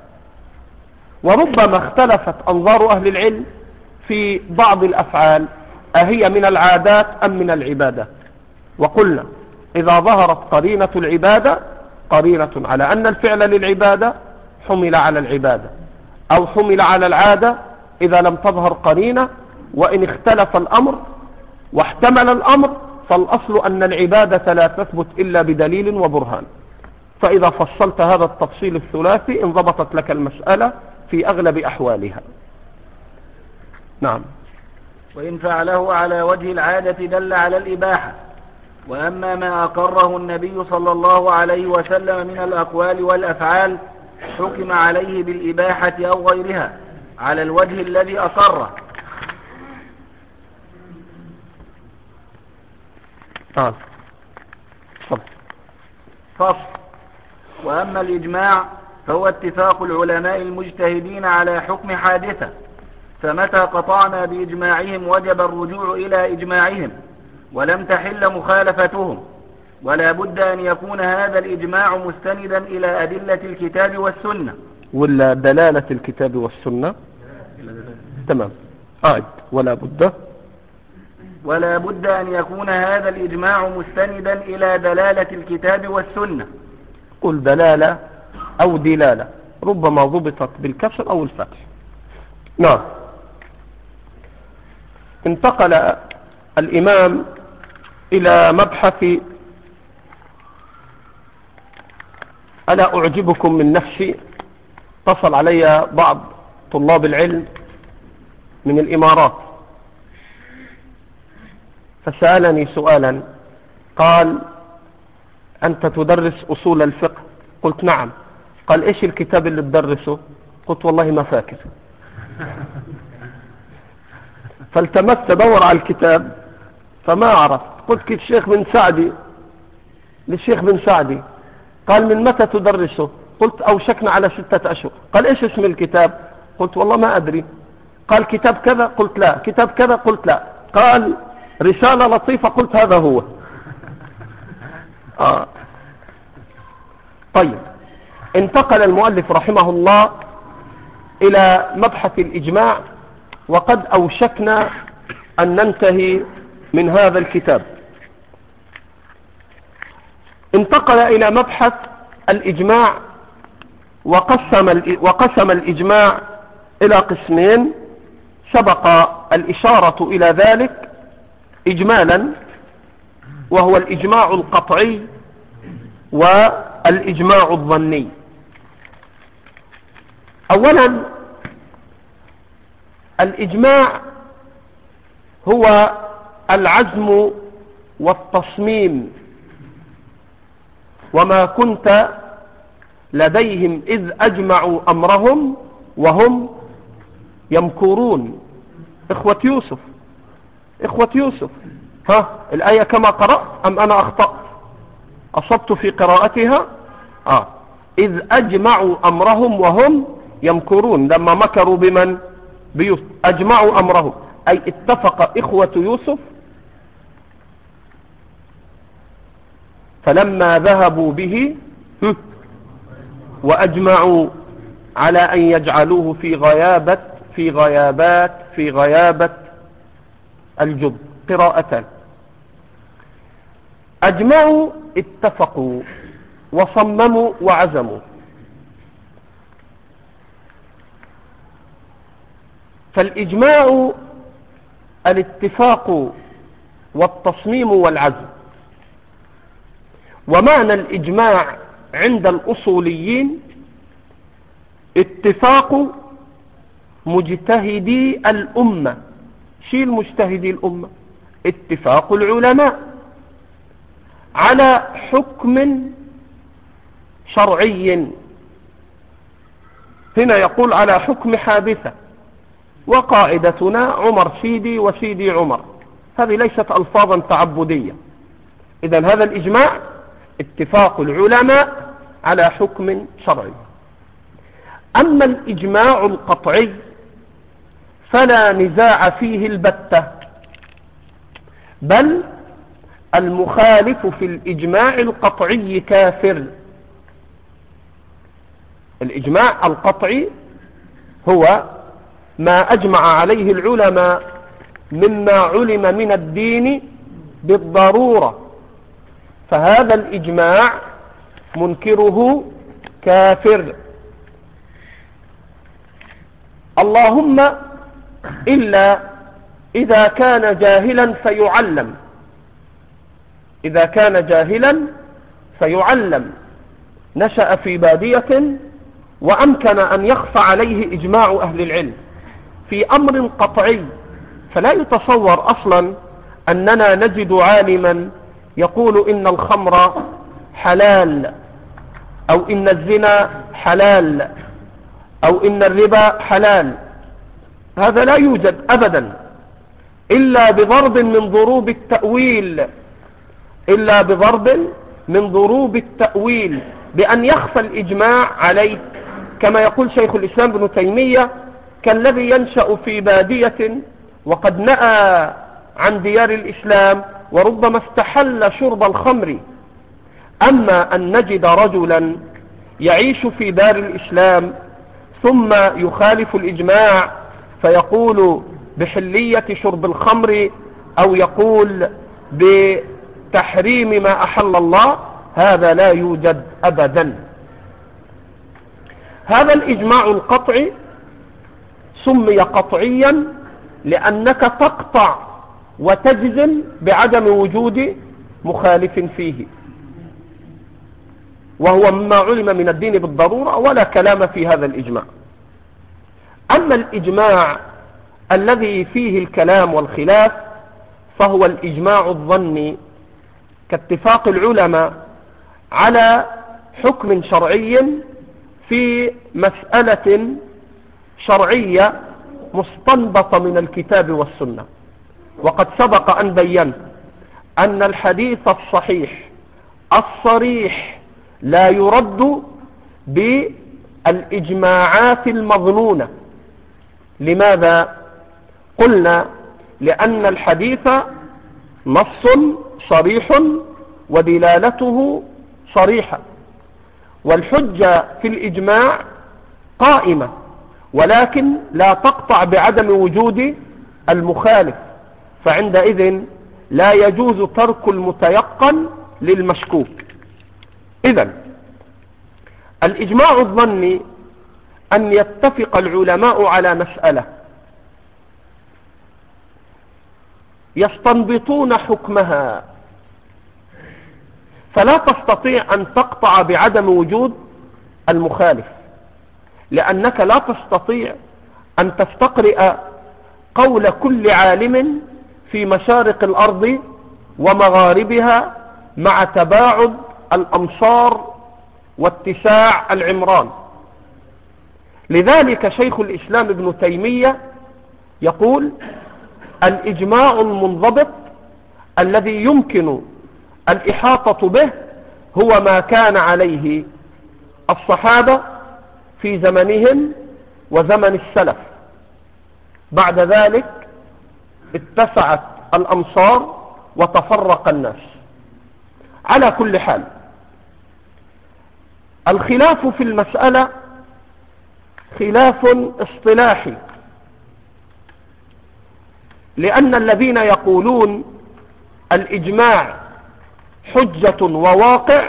وربما اختلفت أنظار أهل العلم في بعض الأفعال أهي من العادات أم من العبادة، وقلنا إذا ظهرت قرينة العبادة قرينة على أن الفعل للعبادة حمل على العبادة، أو حمل على العادة إذا لم تظهر قرينة. وإن اختلف الأمر واحتمل الأمر فالأصل أن العبادة لا تثبت إلا بدليل وبرهان. فإذا فصلت هذا التفصيل الثلاثي انضبطت لك المسألة في أغلب أحوالها. نعم. وإن فعله على وجه العادة دل على الإباحة. وأما ما أقره النبي صلى الله عليه وسلم من الأقوال والأفعال حكم عليه بالإباحة أو غيرها على الوجه الذي أقره. آه. فصل. وأما الإجماع فهو اتفاق العلماء المجتهدين على حكم حادثة، فمتى قطعنا بإجماعهم وجب الرجوع إلى إجماعهم ولم تحل مخالفتهم، ولا بد أن يكون هذا الإجماع مستندا إلى أدلة الكتاب والسنة. ولا دلالة الكتاب والسنة. تمام. عاد ولا بد ولا بد أن يكون هذا الإجماع مستندا إلى دلالة الكتاب والسنة. قل دلالة أو دلالة، ربما ضبطت بالكسر أو الفتح. نعم. انتقل الإمام إلى مبحث ألا أعجبكم من نفسي. اتصل علي بعض طلاب العلم من الإمارات فسألني سؤالا، قال أنت تدرس أصول الفقه؟ قلت نعم. قال إيش الكتاب اللي تدرسه؟ قلت والله ما فاكر. فالتمست دور على الكتاب فما عرفت. قلت كيف الشيخ بن سعدي للشيخ بن سعدي. قال من متى تدرسه؟ قلت أوشكنا على ستة أشهر. قال إيش اسم الكتاب؟ قلت والله ما أدري. قال كتاب كذا؟ قلت لا. كتاب كذا؟ قلت لا. قال رسالة لطيفة قلت هذا هو. آه. طيب، انتقل المؤلف رحمه الله إلى مبحث الإجماع، وقد أوشكنا أن ننتهي من هذا الكتاب. انتقل إلى مبحث الإجماع، وقسم وقسم الإجماع إلى قسمين سبق الإشارة إلى ذلك إجمالا، وهو الإجماع القطعي والإجماع الظني. أولا، الإجماع هو العزم والتصميم، وما كنت لديهم إذ أجمعوا أمرهم وهم يمكرون. إخوة يوسف إخوة يوسف ها الآية كما قرأت أم أنا أخطأت؟ أصبت في قراءتها؟ آه. إذ أجمعوا أمرهم وهم يمكرون، لما مكروا بمن؟ بيوسف. أجمعوا أمرهم أي اتفق إخوة يوسف، فلما ذهبوا به وأجمعوا على أن يجعلوه في غيابة في غيابات في غيابة الجب. قراءتان. أجمعوا اتفقوا، وصمموا وعزموا. فالإجماع الاتفاق والتصميم والعزم. ومعنى الإجماع عند الأصوليين اتفاق مجتهدي الأمة. شيل مجتهدي الأمة، اتفاق العلماء على حكم شرعي. هنا يقول على حكم حادثة، وقاعدتنا عمر سيدي وسيدي عمر، هذه ليست ألفاظا تعبدية. إذن هذا الإجماع اتفاق العلماء على حكم شرعي. أما الإجماع القطعي فلا نزاع فيه البتة، بل المخالف في الإجماع القطعي كافر. الإجماع القطعي هو ما أجمع عليه العلماء مما علم من الدين بالضرورة، فهذا الإجماع منكره كافر، اللهم إلا إذا كان جاهلا فيعلم. إذا كان جاهلا فيعلم، نشأ في بادية وأمكن أن يخفى عليه إجماع أهل العلم في أمر قطعي، فلا يتصور أصلا أننا نجد عالما يقول إن الخمر حلال، أو إن الزنا حلال، أو إن الربا حلال. هذا لا يوجد أبدا إلا بضرب من ضروب التأويل، إلا بضرب من ضروب التأويل، بأن يخفى الإجماع عليه، كما يقول شيخ الإسلام ابن تيمية: كالذي ينشأ في بادية وقد نأى عن ديار الإسلام وربما استحل شرب الخمر. أما أن نجد رجلا يعيش في دار الإسلام ثم يخالف الإجماع فيقول بحلية شرب الخمر، أو يقول بتحريم ما أحل الله، هذا لا يوجد أبدا. هذا الإجماع القطعي سمي قطعيا لأنك تقطع وتجزم بعدم وجود مخالف فيه، وهو مما علم من الدين بالضرورة، ولا كلام في هذا الإجماع. أما الإجماع الذي فيه الكلام والخلاف فهو الإجماع الظني، كاتفاق العلماء على حكم شرعي في مسألة شرعية مستنبطة من الكتاب والسنة. وقد سبق أن بينت أن الحديث الصحيح الصريح لا يرد بالإجماعات المظنونة. لماذا؟ قلنا لأن الحديث نص صريح ودلالته صريحة، والحجة في الإجماع قائمة، ولكن لا تقطع بعدم وجود المخالف، فعندئذ لا يجوز ترك المتيقن للمشكوك. إذن الإجماع الظني أن يتفق العلماء على مسألة يستنبطون حكمها، فلا تستطيع أن تقطع بعدم وجود المخالف، لأنك لا تستطيع أن تستقرئ قول كل عالم في مشارق الأرض ومغاربها مع تباعد الأمصار واتساع العمران. لذلك شيخ الإسلام ابن تيمية يقول: الإجماع المنضبط الذي يمكن الإحاطة به هو ما كان عليه الصحابة في زمنهم وزمن السلف، بعد ذلك اتسعت الأمصار وتفرق الناس. على كل حال، الخلاف في المسألة خلاف اصطلاحي، لأن الذين يقولون الإجماع حجة وواقع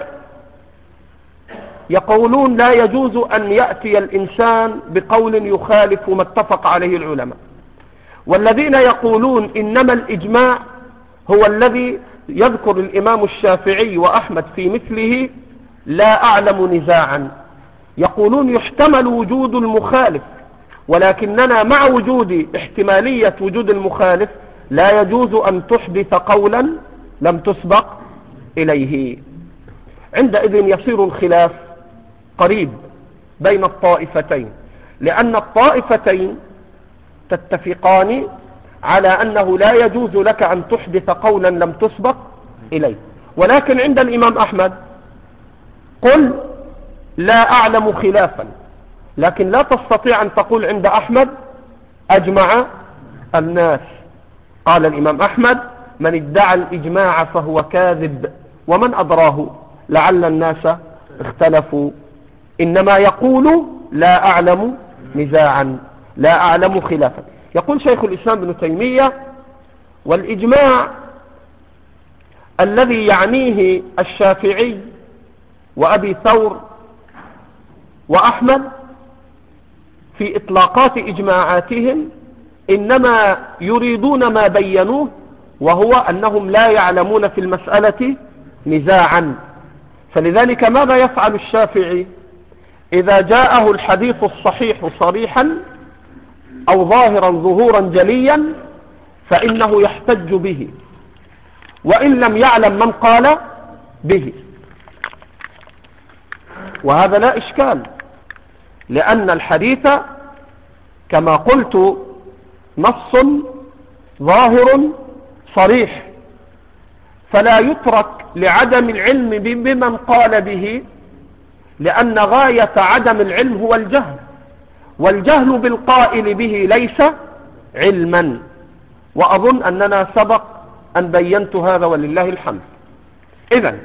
يقولون لا يجوز أن يأتي الإنسان بقول يخالف ما اتفق عليه العلماء، والذين يقولون إنما الإجماع هو الذي يذكر الإمام الشافعي وأحمد في مثله لا أعلم نزاعا، يقولون يحتمل وجود المخالف، ولكننا مع وجود احتمالية وجود المخالف لا يجوز أن تحدث قولا لم تسبق إليه. عندئذ يصير الخلاف قريب بين الطائفتين، لأن الطائفتين تتفقان على أنه لا يجوز لك أن تحدث قولا لم تسبق إليه. ولكن عند الإمام أحمد قل لا أعلم خلافا، لكن لا تستطيع أن تقول عند أحمد أجمع الناس. قال الإمام أحمد: من ادعى الإجماع فهو كاذب، ومن أدراه لعل الناس اختلفوا، إنما يقول لا أعلم نزاعا، لا أعلم خلافا. يقول شيخ الإسلام ابن تيمية: والإجماع الذي يعنيه الشافعي وأبي ثور وأحمد في إطلاقات إجماعاتهم إنما يريدون ما بينوه، وهو أنهم لا يعلمون في المسألة نزاعا. فلذلك ماذا يفعل الشافعي إذا جاءه الحديث الصحيح صريحا أو ظاهرا ظهورا جليا فإنه يحتج به وإن لم يعلم من قال به، وهذا لا إشكال، لأن الحديث كما قلت نص ظاهر صريح، فلا يترك لعدم العلم بمن قال به، لأن غاية عدم العلم هو الجهل، والجهل بالقائل به ليس علما. وأظن أننا سبق أن بينت هذا ولله الحمد. إذن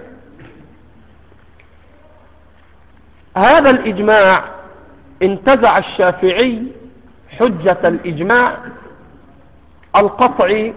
هذا الإجماع انتزع الشافعي حجة الإجماع القطعي،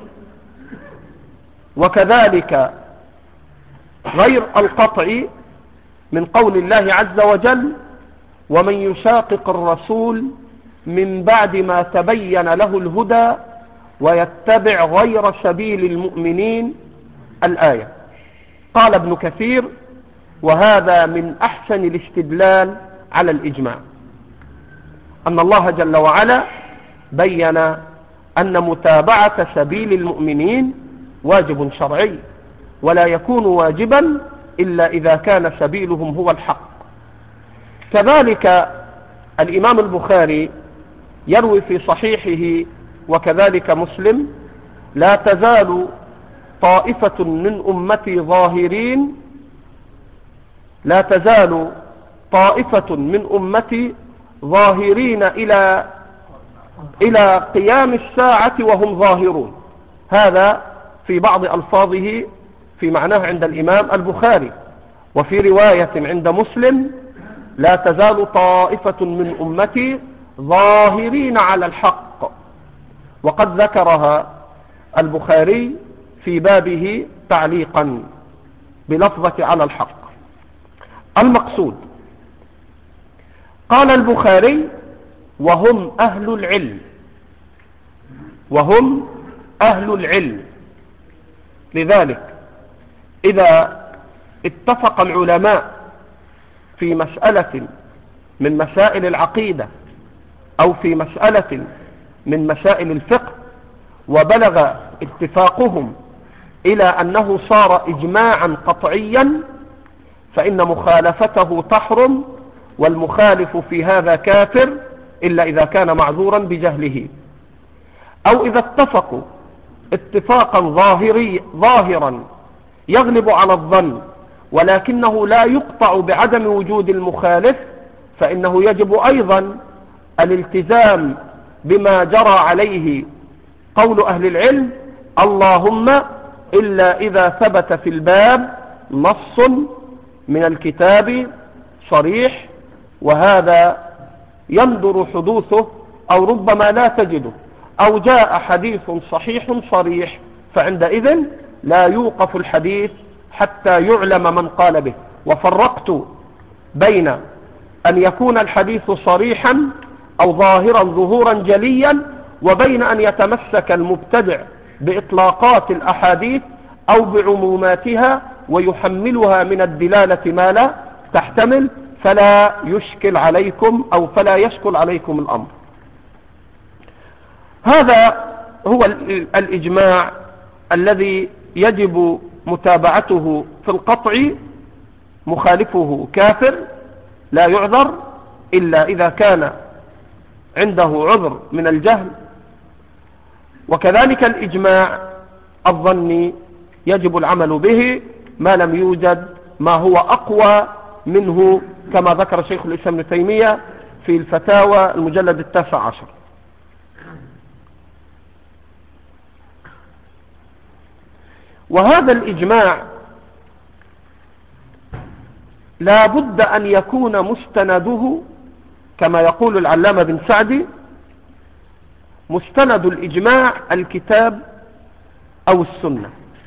وكذلك غير القطعي من قول الله عز وجل: ومن يشاقق الرسول من بعد ما تبين له الهدى ويتبع غير سبيل المؤمنين، الآية. قال ابن كثير: وهذا من أحسن الاستدلال على الإجماع، أن الله جل وعلا بين أن متابعة سبيل المؤمنين واجب شرعي، ولا يكون واجبا إلا إذا كان سبيلهم هو الحق. كذلك الإمام البخاري يروي في صحيحه وكذلك مسلم: لا تزال طائفة من أمتي ظاهرين لا تزال طائفة من أمتي ظاهرين إلى إلى قيام الساعة وهم ظاهرون. هذا في بعض ألفاظه في معناه عند الإمام البخاري، وفي رواية عند مسلم: لا تزال طائفة من أمتي ظاهرين على الحق. وقد ذكرها البخاري في بابه تعليقا بلفظة على الحق. المقصود، قال البخاري: وهم أهل العلم، وهم أهل العلم. لذلك إذا اتفق العلماء في مسألة من مسائل العقيدة أو في مسألة من مسائل الفقه وبلغ اتفاقهم إلى أنه صار إجماعا قطعيا، فإن مخالفته تحرم، والمخالف في هذا كافر إلا إذا كان معذورا بجهله. أو إذا اتفقوا اتفاقا ظاهري ظاهرا يغلب على الظن، ولكنه لا يقطع بعدم وجود المخالف، فإنه يجب أيضا الالتزام بما جرى عليه قول أهل العلم: اللهم إلا إذا ثبت في الباب نص من الكتاب صريح، وهذا يندر حدوثه أو ربما لا تجده، أو جاء حديث صحيح صريح، فعندئذ لا يوقف الحديث حتى يعلم من قال به. وفرقت بين أن يكون الحديث صريحا أو ظاهرا ظهورا جليا، وبين أن يتمسك المبتدع بإطلاقات الأحاديث أو بعموماتها ويحملها من الدلالة ما لا تحتمل، فلا يشكل عليكم أو فلا يشكل عليكم الأمر. هذا هو الإجماع الذي يجب متابعته في القطع. مخالفه كافر لا يعذر إلا إذا كان عنده عذر من الجهل. وكذلك الإجماع الظني يجب العمل به ما لم يوجد ما هو أقوى منه، كما ذكر شيخ الإسلام ابن تيمية في الفتاوى المجلد التاسع عشر. وهذا الإجماع لا بد أن يكون مستنده كما يقول العلامة بن سعدي: مستند الإجماع الكتاب أو السنة.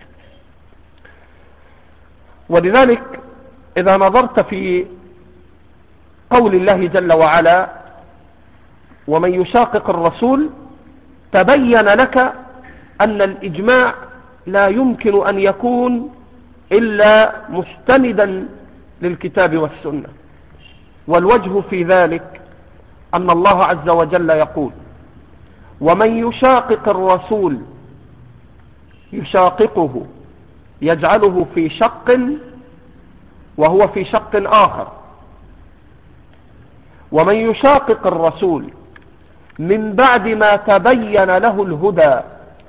ولذلك إذا نظرت في قول الله جل وعلا: ومن يشاقق الرسول، تبين لك أن الإجماع لا يمكن أن يكون إلا مستندا للكتاب والسنة. والوجه في ذلك أن الله عز وجل يقول: ومن يشاقق الرسول، يشاققه يجعله في شق وهو في شق آخر. ومن يشاقق الرسول من بعد ما تبين له الهدى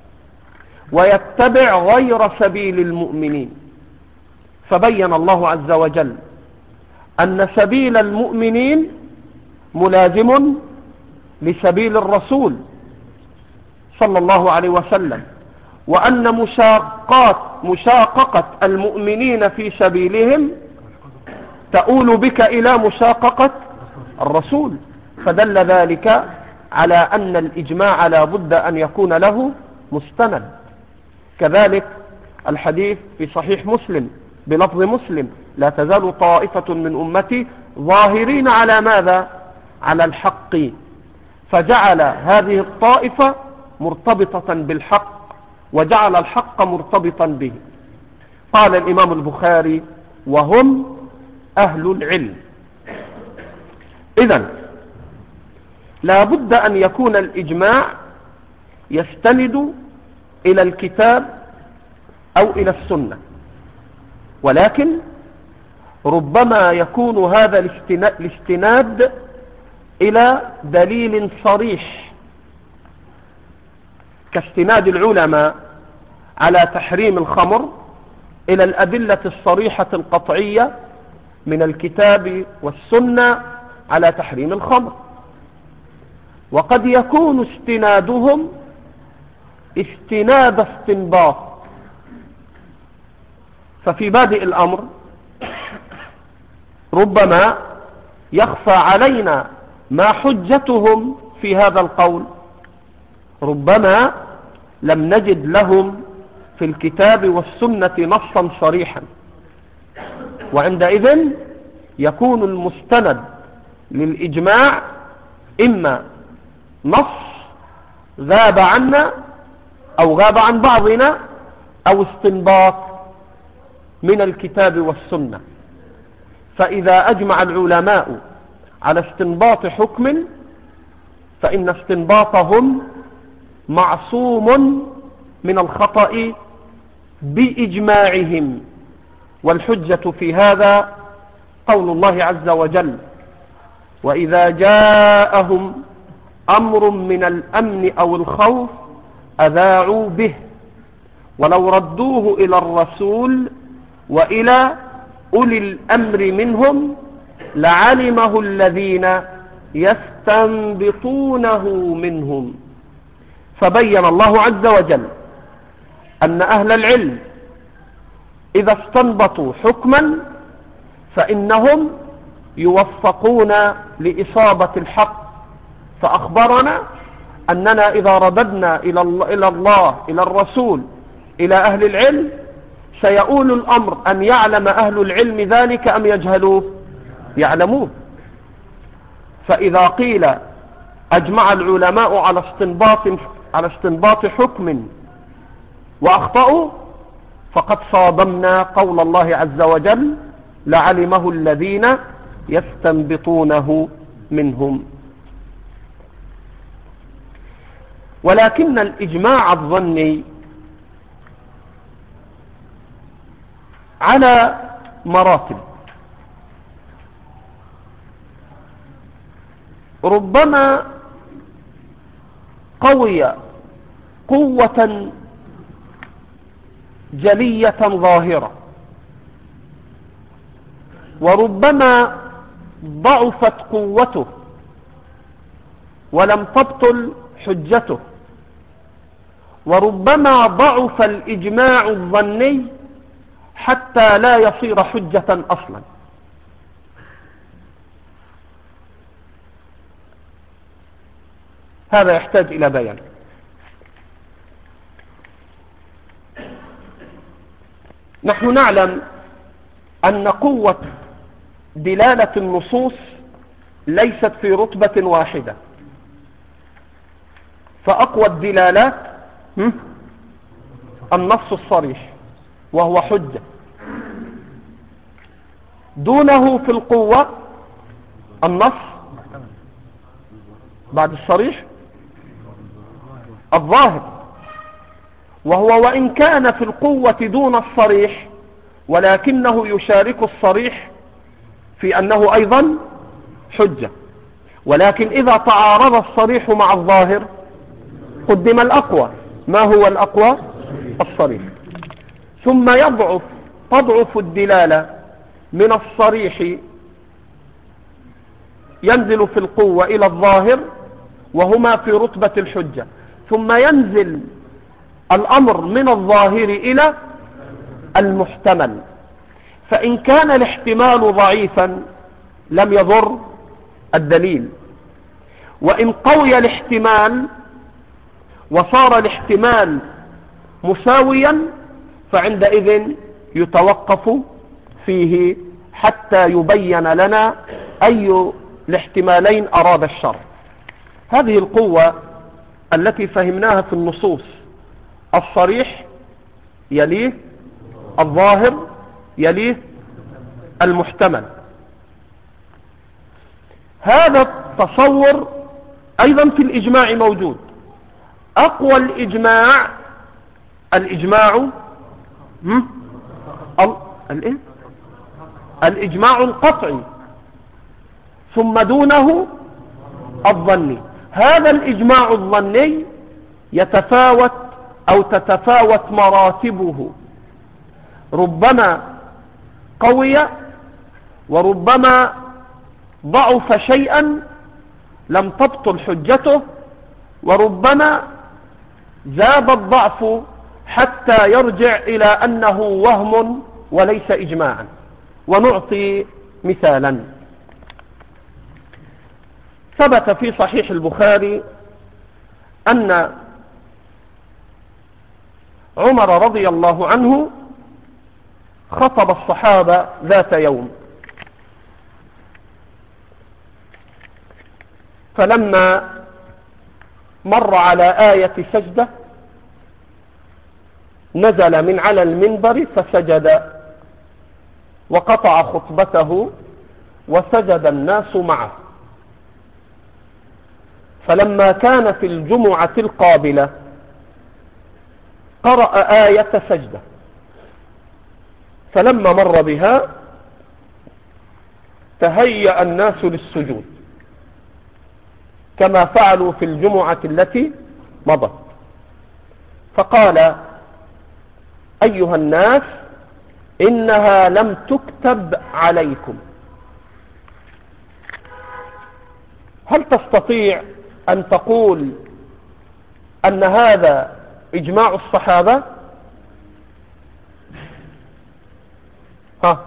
ويتبع غير سبيل المؤمنين. فبين الله عز وجل أن سبيل المؤمنين ملازم لسبيل الرسول صلى الله عليه وسلم، وأن مشاقات مشاققة المؤمنين في سبيلهم تؤول بك إلى مشاققة الرسول. فدل ذلك على أن الإجماع لا بد أن يكون له مستند. كذلك الحديث في صحيح مسلم بلفظ مسلم: لا تزال طائفة من أمتي ظاهرين على ماذا؟ على الحق. فجعل هذه الطائفة مرتبطة بالحق، وجعل الحق مرتبطا به. قال الإمام البخاري: وهم أهل العلم. إذن لا بد أن يكون الإجماع يستند إلى الكتاب أو إلى السنة، ولكن ربما يكون هذا الاستناد إلى دليل صريح، كاستناد العلماء على تحريم الخمر إلى الأدلة الصريحة القطعية من الكتاب والسنة على تحريم الخمر. وقد يكون استنادهم استناد استنباط، ففي بادئ الأمر ربما يخفى علينا ما حجتهم في هذا القول، ربما لم نجد لهم في الكتاب والسنة نصا صريحا، وعندئذ يكون المستند للإجماع إما نص غاب عنا أو غاب عن بعضنا أو استنباط من الكتاب والسنة. فإذا أجمع العلماء على استنباط حكم فإن استنباطهم معصوم من الخطأ بإجماعهم، والحجة في هذا قول الله عز وجل: وإذا جاءهم أمر من الأمن أو الخوف أذاعوا به ولو ردوه إلى الرسول وإلى أولي الأمر منهم لعلمه الذين يستنبطونه منهم. فبين الله عز وجل أن أهل العلم إذا استنبطوا حكما فإنهم يوفقون لإصابة الحق، فأخبرنا أننا إذا رددنا إلى الله إلى الرسول إلى أهل العلم سيؤول الأمر أن يعلم أهل العلم ذلك أم يجهلوه؟ يعلموه. فإذا قيل أجمع العلماء على استنباط على استنباط حكم وأخطأوا فقد صادمنا قول الله عز وجل: لعلمه الذين يستنبطونه منهم. ولكن الإجماع الظني على مراتب، ربما قوي قوة جلية ظاهرة، وربما ضعفت قوته ولم تبطل حجته، وربما ضعف الإجماع الظني حتى لا يصير حجة أصلا. هذا يحتاج إلى بيان. نحن نعلم أن قوة دلالة النصوص ليست في رتبة واحدة، فأقوى الدلالات النص الصريح وهو حجة، دونه في القوة النص بعد الصريح الظاهر، وهو وإن كان في القوة دون الصريح ولكنه يشارك الصريح في أنه أيضا حجة. ولكن إذا تعارض الصريح مع الظاهر قدم الأقوى. ما هو الأقوى؟ الصريح. ثم يضعف تضعف الدلالة من الصريح ينزل في القوة إلى الظاهر وهما في رتبة الحجة، ثم ينزل الأمر من الظاهر إلى المحتمل. فإن كان الاحتمال ضعيفا لم يضر الدليل، وإن قوي الاحتمال وصار الاحتمال مساويا فعندئذ يتوقف فيه حتى يبين لنا أي الاحتمالين أراد الشرع. هذه القوة التي فهمناها في النصوص: الصريح يليه الظاهر يليه المحتمل. هذا التصور أيضا في الإجماع موجود. أقوى الإجماع الإجماع الإيه؟ الإجماع القطعي، ثم دونه الظني. هذا الإجماع الظني يتفاوت أو تتفاوت مراتبه، ربما قوي وربما ضعف شيئا لم تبطل حجته، وربما زاد الضعف حتى يرجع إلى أنه وهم وليس إجماعا. ونعطي مثالا. ثبت في صحيح البخاري أن عمر رضي الله عنه خطب الصحابة ذات يوم، فلما مر على آية سجدة نزل من على المنبر فسجد وقطع خطبته وسجد الناس معه. فلما كان في الجمعة القابلة قرأ آية سجدة، فلما مر بها تهيأ الناس للسجود كما فعلوا في الجمعة التي مضت، فقال: أيها الناس إنها لم تكتب عليكم. هل تستطيع أن تقول أن هذا إجماع الصحابة؟ ها؟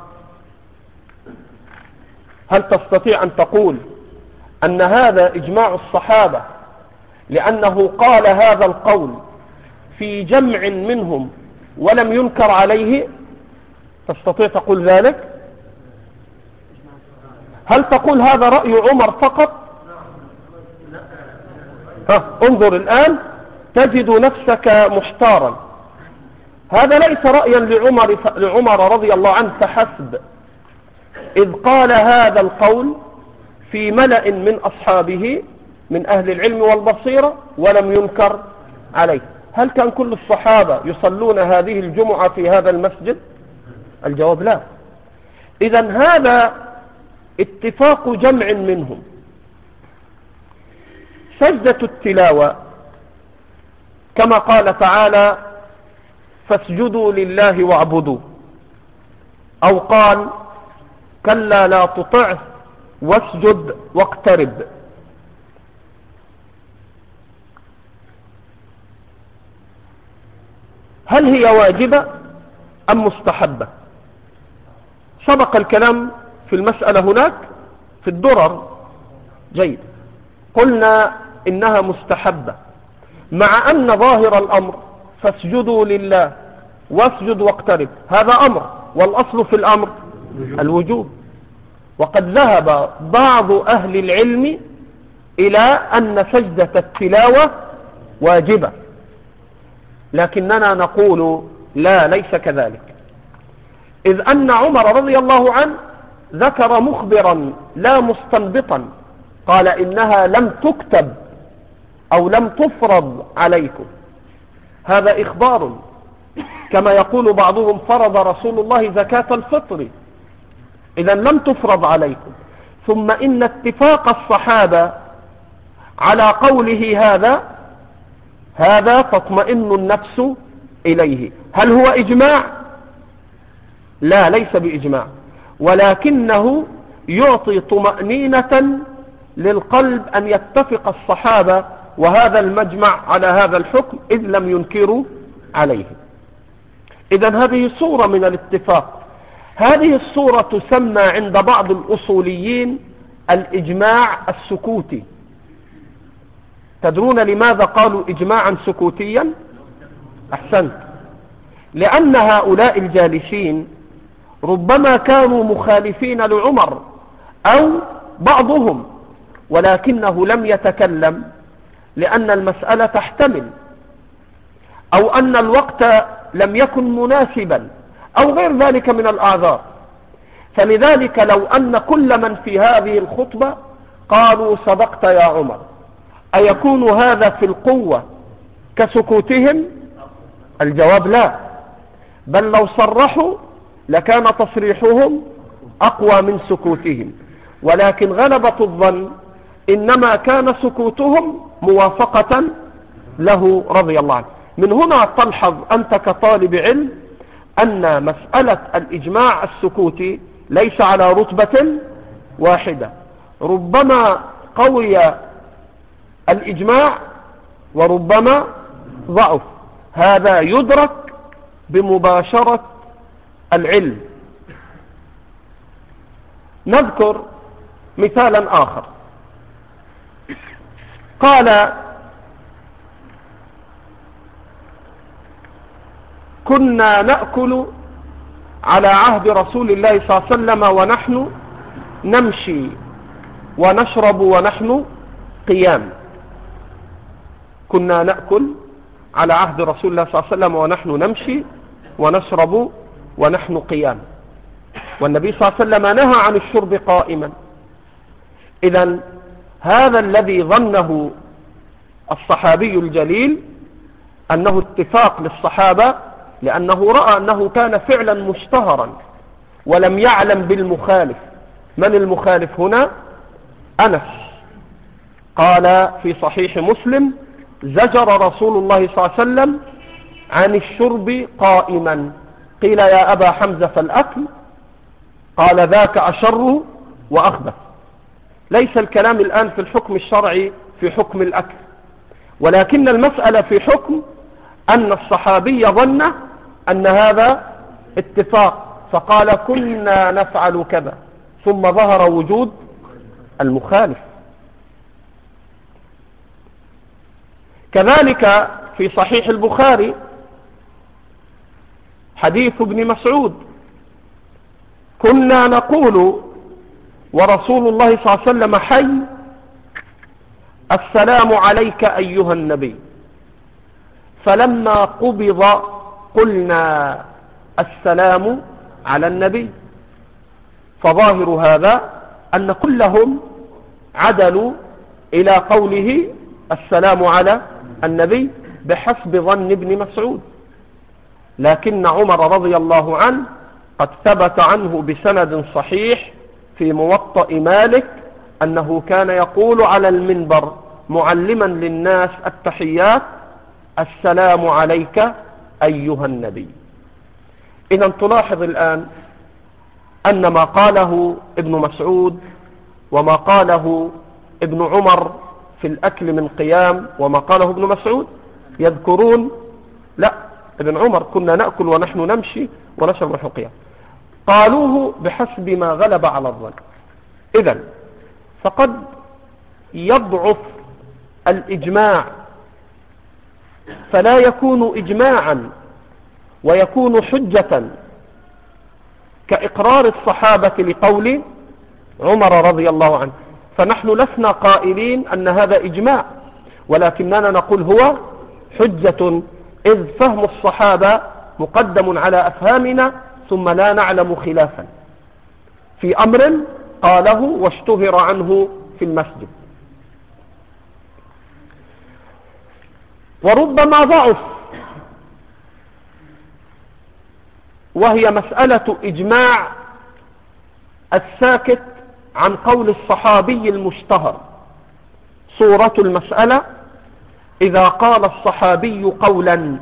هل تستطيع أن تقول أن هذا إجماع الصحابة لأنه قال هذا القول في جمع منهم ولم ينكر عليه؟ تستطيع تقول ذلك؟ هل تقول هذا رأي عمر فقط؟ ها، انظر الآن تجد نفسك محتارا. هذا ليس رأيا لعمر, لعمر رضي الله عنه فحسب، إذ قال هذا القول في ملأ من أصحابه من أهل العلم والبصيرة ولم ينكر عليه. هل كان كل الصحابة يصلون هذه الجمعة في هذا المسجد؟ الجواب لا. إذن هذا اتفاق جمع منهم. سجدة التلاوة كما قال تعالى: فاسجدوا لله واعبدوا، أو قال: كلا لا تطعه واسجد واقترب. هل هي واجبة أم مستحبة؟ سبق الكلام في المسألة هناك في الدرر. جيد، قلنا إنها مستحبة، مع أن ظاهر الأمر فاسجدوا لله واسجد واقترب هذا أمر، والأصل في الأمر الوجوب. وقد ذهب بعض أهل العلم إلى أن سجدة التلاوة واجبة، لكننا نقول لا، ليس كذلك، إذ أن عمر رضي الله عنه ذكر مخبرا لا مستنبطا، قال: إنها لم تكتب أو لم تفرض عليكم. هذا إخبار، كما يقول بعضهم: فرض رسول الله زكاة الفطر، إذا لم تفرض عليكم. ثم إن اتفاق الصحابة على قوله هذا هذا تطمئن النفس إليه. هل هو إجماع؟ لا، ليس بإجماع، ولكنه يعطي طمأنينة للقلب أن يتفق الصحابة وهذا المجمع على هذا الحكم إذ لم ينكروا عليه. إذن هذه صورة من الاتفاق. هذه الصورة تسمى عند بعض الأصوليين الإجماع السكوتي. تدرون لماذا قالوا إجماعا سكوتيا؟ أحسنت، لأن هؤلاء الجالسين ربما كانوا مخالفين لعمر أو بعضهم، ولكنه لم يتكلم لأن المسألة تحتمل، أو أن الوقت لم يكن مناسبا، أو غير ذلك من الأعذار. فلذلك لو أن كل من في هذه الخطبة قالوا: صدقت يا عمر، أيكون هذا في القوة كسكوتهم؟ الجواب لا، بل لو صرحوا لكان تصريحهم أقوى من سكوتهم، ولكن غلبة الظن إنما كان سكوتهم موافقة له رضي الله عنه. من هنا تلحظ أنت كطالب علم أن مسألة الإجماع السكوتي ليس على رتبة واحدة، ربما قوي الإجماع وربما ضعف. هذا يدرك بمباشرة العلم. نذكر مثالا آخر. قال: كنا نأكل على عهد رسول الله صلى الله عليه وسلم ونحن نمشي ونشرب ونحن قيام. كنا نأكل على عهد رسول الله صلى الله عليه وسلم ونحن نمشي ونشرب ونحن قيام، والنبي صلى الله عليه وسلم نهى عن الشرب قائما. إذن هذا الذي ظنه الصحابي الجليل أنه اتفاق للصحابة، لأنه رأى أنه كان فعلا مشتهرا ولم يعلم بالمخالف. من المخالف هنا؟ أنس. قال في صحيح مسلم: زجر رسول الله صلى الله عليه وسلم عن الشرب قائما. قيل: يا أبا حمزة فالأكل؟ قال: ذاك أشر وأخبث. ليس الكلام الآن في الحكم الشرعي في حكم الأكل، ولكن المسألة في حكم أن الصحابي ظن أن هذا اتفاق، فقال: كنا نفعل كذا، ثم ظهر وجود المخالف. كذلك في صحيح البخاري حديث ابن مسعود: كنا نقول ورسول الله صلى الله عليه وسلم حي: السلام عليك أيها النبي. فلما قبض قلنا: السلام على النبي. فظاهر هذا أن كلهم عدلوا إلى قوله السلام على النبي بحسب ظن ابن مسعود. لكن عمر رضي الله عنه قد ثبت عنه بسند صحيح في موطأ مالك أنه كان يقول على المنبر معلما للناس التحيات: السلام عليك أيها النبي. إذا تلاحظ الآن أن ما قاله ابن مسعود وما قاله ابن عمر في الأكل من قيام وما قاله ابن مسعود يذكرون: لا، ابن عمر كنا نأكل ونحن نمشي ونشرب ونحن قيام. قالوه بحسب ما غلب على الظن. إذن فقد يضعف الإجماع فلا يكون إجماعا ويكون حجة كإقرار الصحابة لقول عمر رضي الله عنه. فنحن لسنا قائلين أن هذا إجماع، ولكننا نقول هو حجة، إذ فهم الصحابة مقدم على أفهامنا، ثم لا نعلم خلافا في أمر قاله واشتهر عنه في المسجد. وربما ضعف، وهي مسألة إجماع الساكت عن قول الصحابي المشتهر. صورة المسألة: إذا قال الصحابي قولا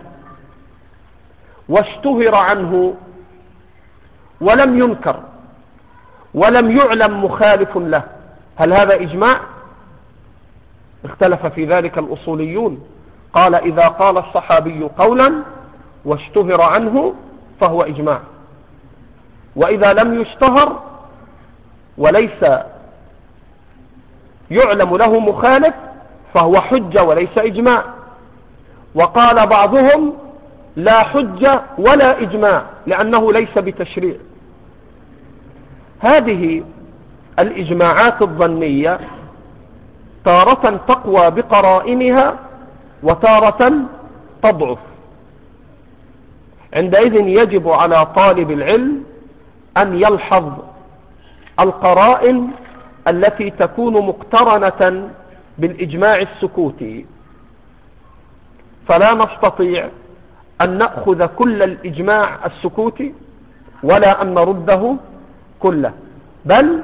واشتهر عنه ولم ينكر ولم يعلم مخالف له، هل هذا إجماع؟ اختلف في ذلك الأصوليون. قال: إذا قال الصحابي قولا واشتهر عنه فهو إجماع، وإذا لم يشتهر وليس يعلم له مخالف فهو حجة وليس إجماع. وقال بعضهم: لا حجة ولا إجماع لأنه ليس بتشريع. هذه الإجماعات الظنية تارة تقوى بقرائنها وتارة تضعف. عندئذ يجب على طالب العلم أن يلحظ القرائن التي تكون مقترنة بالإجماع السكوتي، فلا نستطيع أن نأخذ كل الإجماع السكوتي ولا أن نرده كله، بل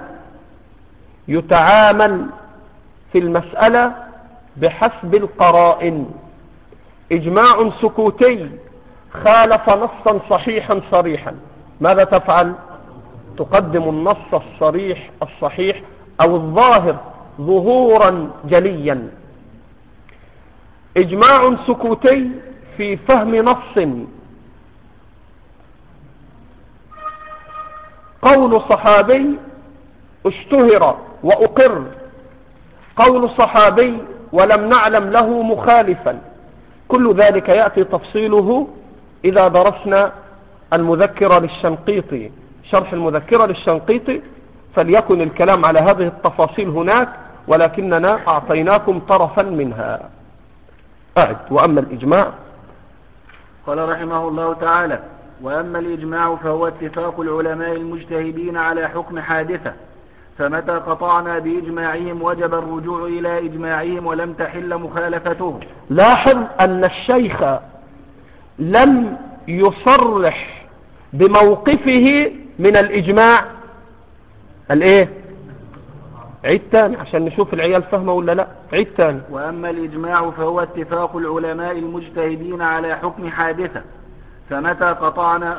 يتعامل في المسألة بحسب القرائن. إجماع سكوتي خالف نصا صحيحا صريحا، ماذا تفعل؟ تقدم النص الصريح الصحيح أو الظاهر ظهورا جليا. إجماع سكوتي في فهم نص قول صحابي اشتهر وأقر، قول صحابي ولم نعلم له مخالفا، كل ذلك يأتي تفصيله إذا درسنا المذكرة للشنقيطي، شرح المذكرة للشنقيطي، فليكن الكلام على هذه التفاصيل هناك، ولكننا أعطيناكم طرفا منها. أعد. وأما الإجماع قال رحمه الله تعالى: وأما الإجماع فهو اتفاق العلماء المجتهدين على حكم حادثة، فمتى قطعنا بإجماعهم وجب الرجوع إلى إجماعهم ولم تحل مخالفته. لاحظ أن الشيخ لم يصرح بموقفه من الإجماع الايه؟ عيد تاني عشان نشوف العيال فهمه ولا لا. عيد تاني. وأما الإجماع فهو اتفاق العلماء المجتهدين على حكم حادثة، فمتى قطعنا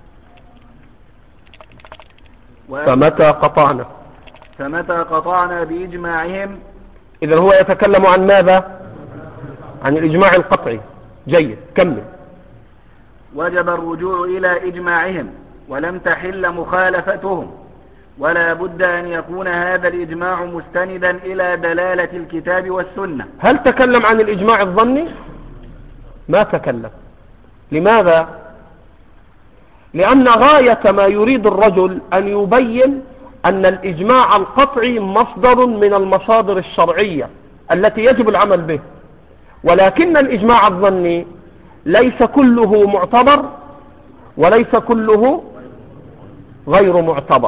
فمتى قطعنا فمتى قطعنا بإجماعهم. إذا هو يتكلم عن ماذا؟ عن الإجماع القطعي. جيد، كمل. وجب الرجوع إلى إجماعهم ولم تحل مخالفتهم، ولا بد أن يكون هذا الإجماع مستندا إلى دلالة الكتاب والسنة. هل تكلم عن الإجماع الظني؟ ما تكلم. لماذا؟ لأن غاية ما يريد الرجل أن يبين أن الإجماع القطعي مصدر من المصادر الشرعية التي يجب العمل به، ولكن الإجماع الظني ليس كله معتبر وليس كله غير معتبر،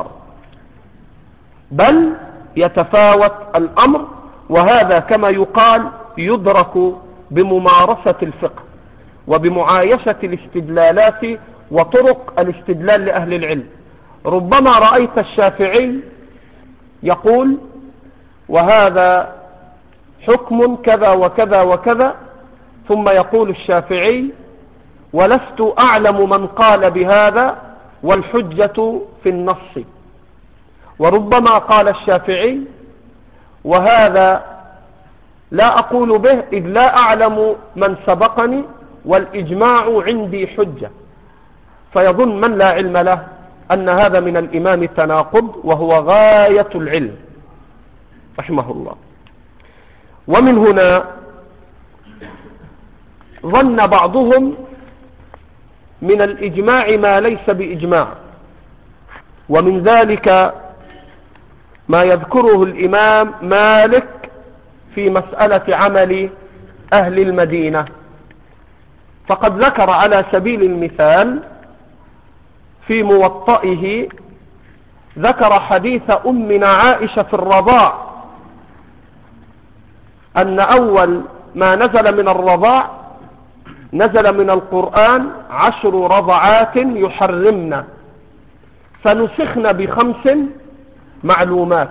بل يتفاوت الأمر، وهذا كما يقال يدرك بممارسة الفقه وبمعايشة الاستدلالات وطرق الاستدلال لأهل العلم. ربما رأيت الشافعي يقول وهذا حكم كذا وكذا وكذا، ثم يقول الشافعي ولست أعلم من قال بهذا والحجة في النص. وربما قال الشافعي وهذا لا أقول به إذ لا أعلم من سبقني والإجماع عندي حجة، فيظن من لا علم له أن هذا من الإمام التناقض، وهو غاية العلم رحمه الله. ومن هنا ظن بعضهم من الإجماع ما ليس بإجماع، ومن ذلك ما يذكره الإمام مالك في مسألة عمل أهل المدينة. فقد ذكر على سبيل المثال في موطئه، ذكر حديث أمنا عائشة في الرضاع، أن أول ما نزل من الرضاع نزل من القرآن عشر رضعات يحرمن فنسخن بخمس معلومات.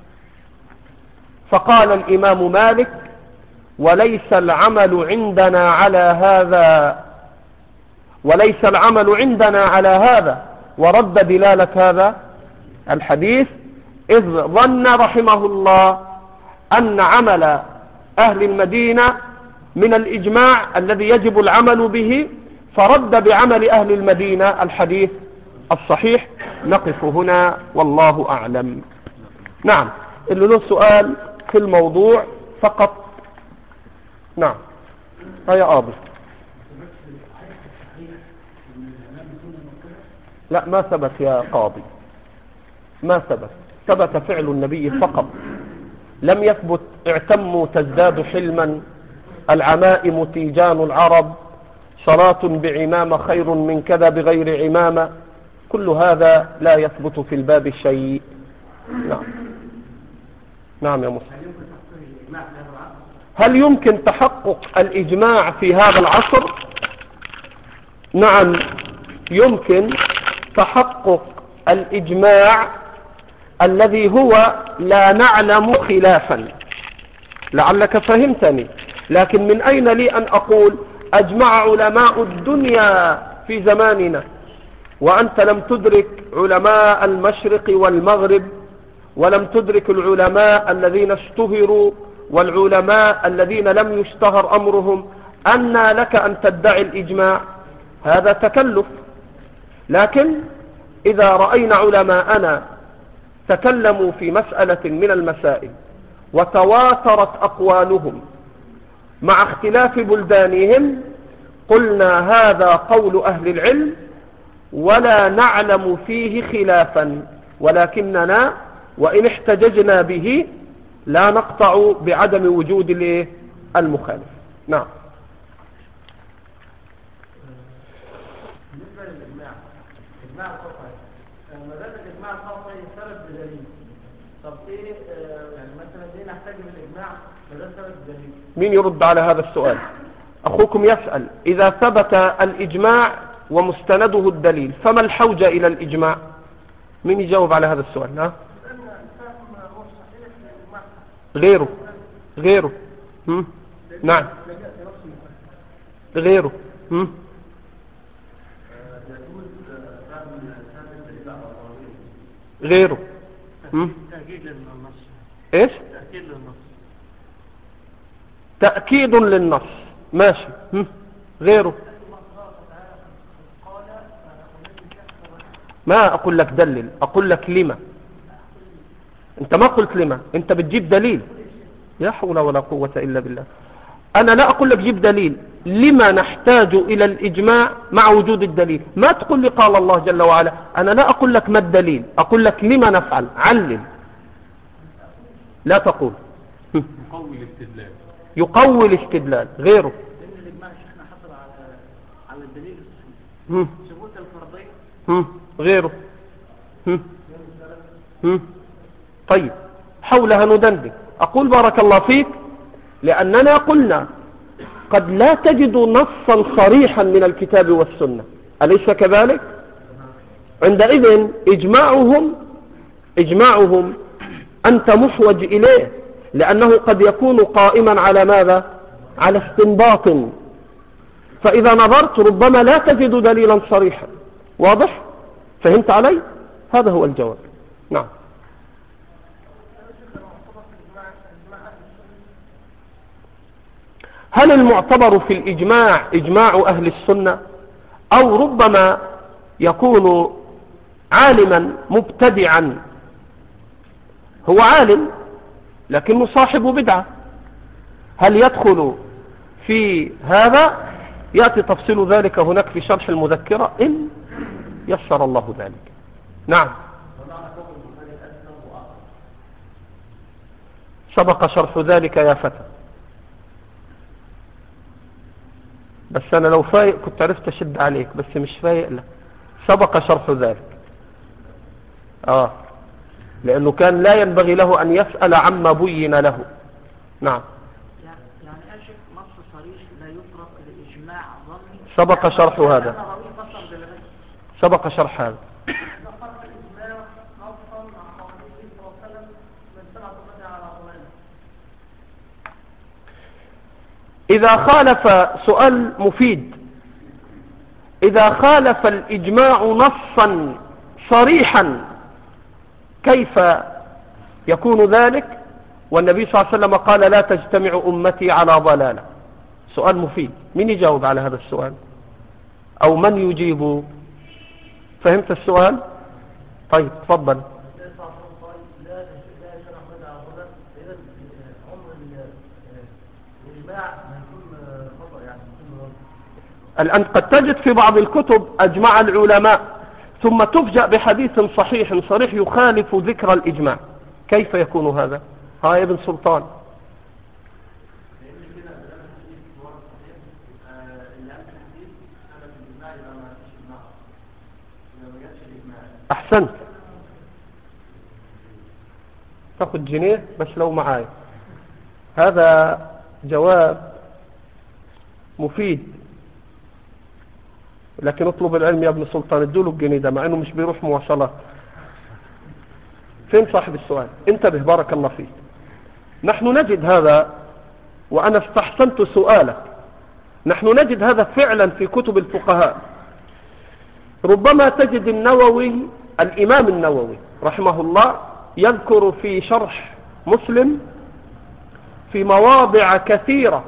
فقال الإمام مالك وليس العمل عندنا على هذا وليس العمل عندنا على هذا ورد دلالة هذا الحديث، إذ ظن رحمه الله أن عمل أهل المدينة من الإجماع الذي يجب العمل به، فرد بعمل أهل المدينة الحديث الصحيح. نقف هنا والله أعلم. نعم، اللي له سؤال في الموضوع فقط. نعم، هيا قاضي. لا، ما ثبت يا قاضي، ما ثبت. ثبت فعل النبي فقط، لم يثبت اعتموا تزداد حلما، العمائم تيجان العرب، صلاة بعمامة خير من كذا بغير عمامة، كل هذا لا يثبت في الباب شيء. نعم. نعم يا مسلم. هل يمكن تحقق الإجماع في هذا العصر؟ نعم، يمكن تحقق الإجماع الذي هو لا نعلم خلافا. لعلك فهمتني، لكن من أين لي أن أقول أجمع علماء الدنيا في زماننا وأنت لم تدرك علماء المشرق والمغرب، ولم تدرك العلماء الذين اشتهروا والعلماء الذين لم يشتهر أمرهم؟ أن لك أن تدعي الإجماع؟ هذا تكلف. لكن إذا رأينا علماءنا تكلموا في مسألة من المسائل وتواترت أقوالهم مع اختلاف بلدانهم، قلنا هذا قول أهل العلم ولا نعلم فيه خلافا، ولكننا وإن احتججنا به لا نقطع بعدم وجود المخالف. نعم. بالنسبة للإجماع، إجماع القطعي، ما دام الإجماع القطعي ثبت بدليل، طب إيه يعني مثلا ليه نحتاج بالإجماع ما دام ثبت بدليل؟ مين يرد على هذا السؤال؟ أخوكم يسأل إذا ثبت الإجماع ومستنده الدليل فما الحوجة إلى الإجماع؟ مين يجاوب على هذا السؤال؟ ها؟ غيره غيره هم؟ نعم غيره هم؟ غيره هم؟ تأكيد للنص. ايش؟ تأكيد للنص. تأكيد للنص، ماشي. هم؟ غيره. ما أقول لك دلل، أقول لك لما. أنت ما قلت لما، أنت بتجيب دليل. يا حول ولا قوة إلا بالله. أنا لا أقول لك جيب دليل، لما نحتاج إلى الإجماع مع وجود الدليل. ما تقول لي قال الله جل وعلا، أنا لا أقول لك ما الدليل، أقول لك لما نفعل، علل. لا تقول يقوي الاستدلال. يقوي الاستدلال. غيره. لأن الإجماع شيخنا حصل على على الدليل هم. ثبوت الفرضية. هم. غيره. هم. هم. طيب حولها ندندن. أقول بارك الله فيك لأننا قلنا قد لا تجد نصا صريحا من الكتاب والسنة، أليس كذلك؟ عندئذ إجماعهم إجماعهم أنت محوج إليه، لأنه قد يكون قائما على ماذا؟ على استنباط، فإذا نظرت ربما لا تجد دليلا صريحا. واضح؟ فهمت علي؟ هذا هو الجواب. نعم. هل المعتبر في الإجماع إجماع أهل السنة، أو ربما يكون عالما مبتدعا؟ هو عالم لكنه صاحب بدعة، هل يدخل في هذا؟ يأتي تفصيل ذلك هناك في شرح المذكرة إن يسر الله ذلك. نعم. سبق شرح ذلك يا فتى، بس أنا لو فايق كنت عرفت أشد عليك، بس مش فايق. لا، سبق شرح ذلك. آه لأنه كان لا ينبغي له أن يسأل عما بين له. نعم. يعني أشك نص صريح لا يطرق لإجماع ظني. سبق شرح هذا. سبق شرح هذا. إذا خالف، سؤال مفيد، إذا خالف الإجماع نصا صريحا كيف يكون ذلك والنبي صلى الله عليه وسلم قال لا تجتمع أمتي على ضلالة؟ سؤال مفيد. من يجاوب على هذا السؤال أو من يجيب؟ فهمت السؤال؟ طيب تفضل. الآن قد تجد في بعض الكتب أجمع العلماء ثم تفجأ بحديث صحيح صريح يخالف ذكر الإجماع، كيف يكون هذا؟ ها يا ابن سلطان. أحسنت، تاخد جنيه بس لو معاي. هذا جواب مفيد، لكن اطلب العلم يا ابن سلطان، ادوله الجنيه ده مع انه مش بيروح مواصلات. فين صاحب السؤال؟ انتبه بارك الله فيك. نحن نجد هذا، وانا استحسنت سؤالك، نحن نجد هذا فعلا في كتب الفقهاء. ربما تجد النووي، الامام النووي رحمه الله، يذكر في شرح مسلم في مواضع كثيرة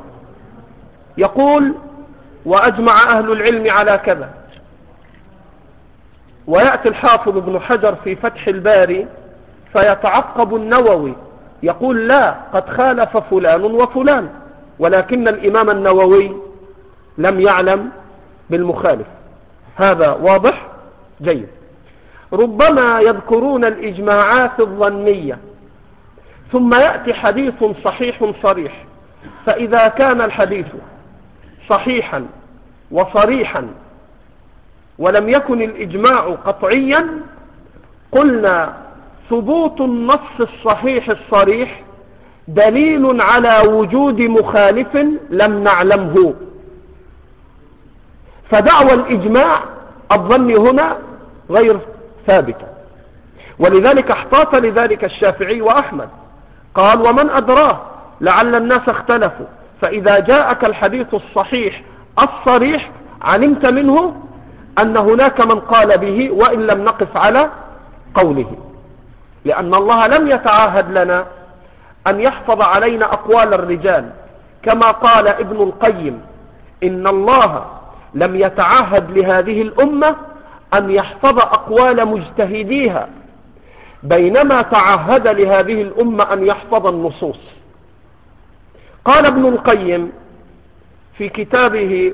يقول واجمع اهل العلم على كذا، ويأتي الحافظ ابن حجر في فتح الباري فيتعقب النووي يقول لا، قد خالف فلان وفلان، ولكن الإمام النووي لم يعلم بالمخالف. هذا واضح؟ جيد. ربما يذكرون الإجماعات الظنية ثم يأتي حديث صحيح صريح، فإذا كان الحديث صحيحا وصريحا ولم يكن الإجماع قطعيا قلنا ثبوت النص الصحيح الصريح دليل على وجود مخالف لم نعلمه، فدعوى الإجماع الظني هنا غير ثابتة. ولذلك احتاط لذلك الشافعي وأحمد، قال ومن أدراه لعل الناس اختلفوا، فإذا جاءك الحديث الصحيح الصريح علمت منه أن هناك من قال به وإن لم نقف على قوله، لأن الله لم يتعاهد لنا أن يحفظ علينا أقوال الرجال، كما قال ابن القيم إن الله لم يتعاهد لهذه الأمة أن يحفظ أقوال مجتهديها، بينما تعهد لهذه الأمة أن يحفظ النصوص. قال ابن القيم في كتابه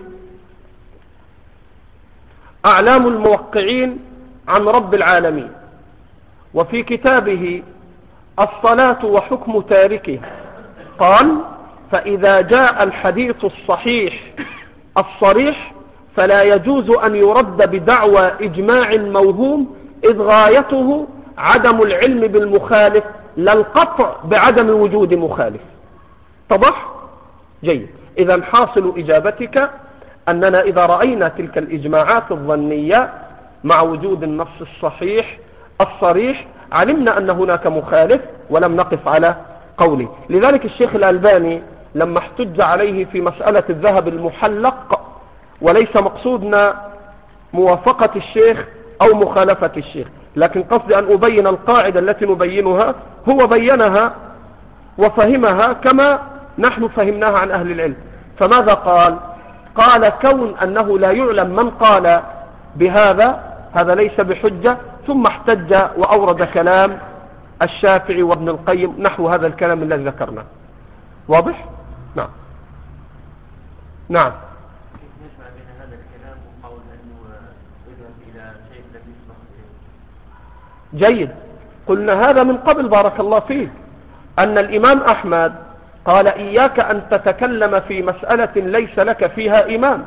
أعلام الموقعين عن رب العالمين، وفي كتابه الصلاة وحكم تاركها، قال فإذا جاء الحديث الصحيح الصريح فلا يجوز أن يرد بدعوى إجماع موهوم، إذ غايته عدم العلم بالمخالف لا القطع بعدم وجود مخالف. طبعا جيد. إذا حاصل إجابتك أننا إذا رأينا تلك الإجماعات الظنية مع وجود النص الصحيح الصريح علمنا أن هناك مخالف ولم نقف على قوله. لذلك الشيخ الألباني لما احتج عليه في مسألة الذهب المحلق، وليس مقصودنا موافقة الشيخ أو مخالفة الشيخ، لكن قصدي أن أبين القاعدة التي نبينها، هو بينها وفهمها كما نحن فهمناها عن أهل العلم. فماذا قال؟ قال كون أنه لا يعلم من قال بهذا هذا ليس بحجة، ثم احتج وأورد كلام الشافعي وابن القيم نحو هذا الكلام الذي ذكرناه. واضح؟ نعم نعم. جيد. قلنا هذا من قبل بارك الله فيك، أن الإمام أحمد قال إياك أن تتكلم في مسألة ليس لك فيها إمام،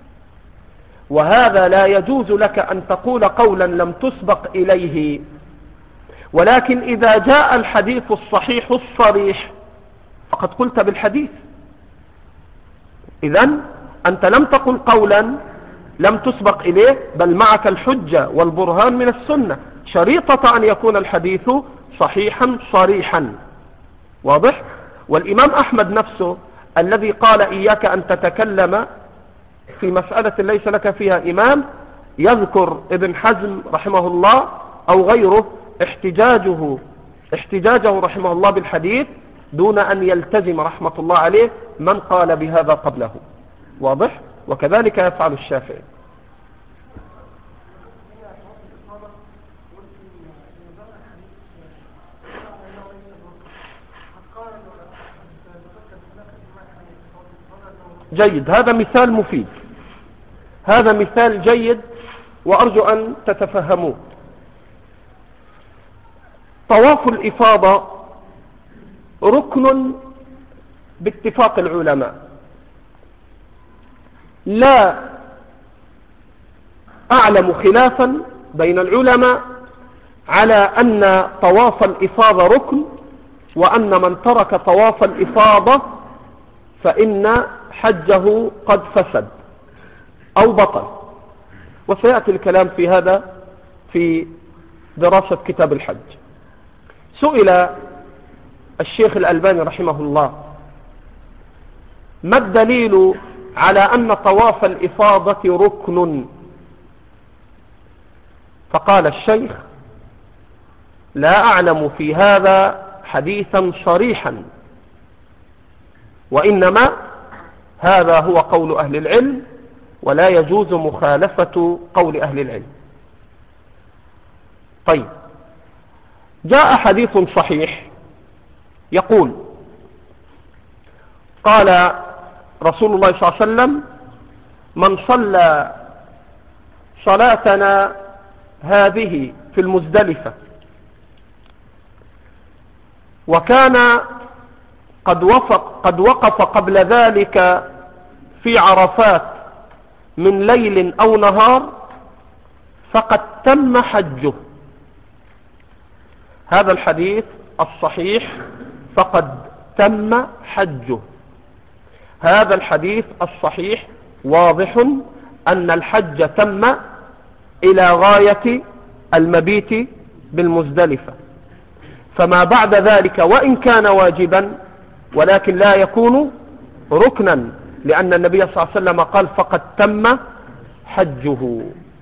وهذا لا يجوز لك أن تقول قولا لم تسبق إليه، ولكن إذا جاء الحديث الصحيح الصريح فقد قلت بالحديث. إذن أنت لم تقل قولا لم تسبق إليه، بل معك الحجة والبرهان من السنة، شريطة أن يكون الحديث صحيحا صريحا. واضح؟ والإمام أحمد نفسه الذي قال إياك أن تتكلم في مسألة ليس لك فيها إمام، يذكر ابن حزم رحمه الله أو غيره احتجاجه احتجاجه رحمه الله بالحديث دون أن يلتزم رحمة الله عليه من قال بهذا قبله. واضح؟ وكذلك يفعل الشافعي. جيد. هذا مثال مفيد، هذا مثال جيد وأرجو أن تتفهموه. طواف الإفاضة ركن باتفاق العلماء، لا أعلم خلافا بين العلماء على أن طواف الإفاضة ركن، وأن من ترك طواف الإفاضة فإن حجه قد فسد أو بطل، وسيأتي الكلام في هذا في دراسة كتاب الحج. سئل الشيخ الألباني رحمه الله ما الدليل على أن طواف الإفاضة ركن؟ فقال الشيخ لا أعلم في هذا حديثا صريحا، وإنما هذا هو قول أهل العلم ولا يجوز مخالفة قول أهل العلم. طيب، جاء حديث صحيح يقول: قال رسول الله صلى الله عليه وسلم: من صلى صلاتنا هذه في المزدلفة وكان قد وفق قد وقف قبل ذلك في عرفات من ليل أو نهار فقد تم حجه. هذا الحديث الصحيح فقد تم حجه. هذا الحديث الصحيح واضح أن الحج تم إلى غاية المبيت بالمزدلفة، فما بعد ذلك وإن كان واجبا ولكن لا يكون ركنا، لأن النبي صلى الله عليه وسلم قال: فقد تم حجه.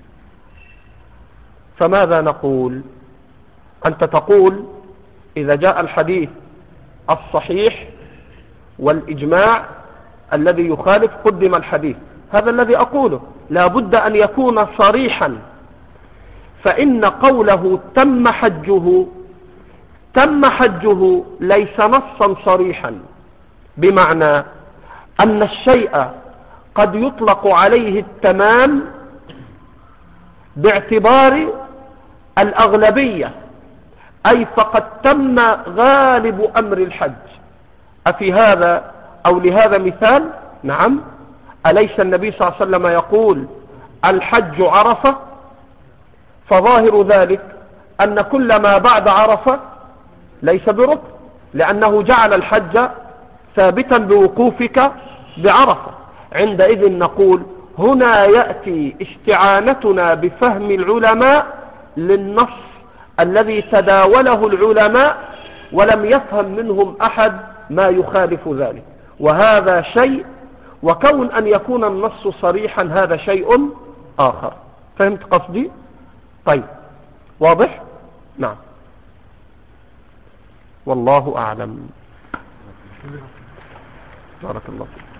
فماذا نقول؟ أنت تقول إذا جاء الحديث الصحيح والإجماع الذي يخالف قدم الحديث. هذا الذي أقوله، لا بد أن يكون صريحا، فإن قوله تم حجه تم حجه ليس نصا صريحا، بمعنى أن الشيء قد يطلق عليه التمام باعتبار الأغلبية، أي فقد تم غالب أمر الحج. أفي هذا أو لهذا مثال؟ نعم. أليس النبي صلى الله عليه وسلم يقول: الحج عرفة؟ فظاهر ذلك أن كل ما بعد عرفة ليس بركن، لأنه جعل الحج ثابتا بوقوفك بعرفة. عندئذ نقول: هنا يأتي استعانتنا بفهم العلماء للنص الذي تداوله العلماء ولم يفهم منهم أحد ما يخالف ذلك، وهذا شيء، وكون أن يكون النص صريحا هذا شيء آخر. فهمت قصدي؟ طيب، واضح؟ نعم، والله أعلم. بارك الله فيك.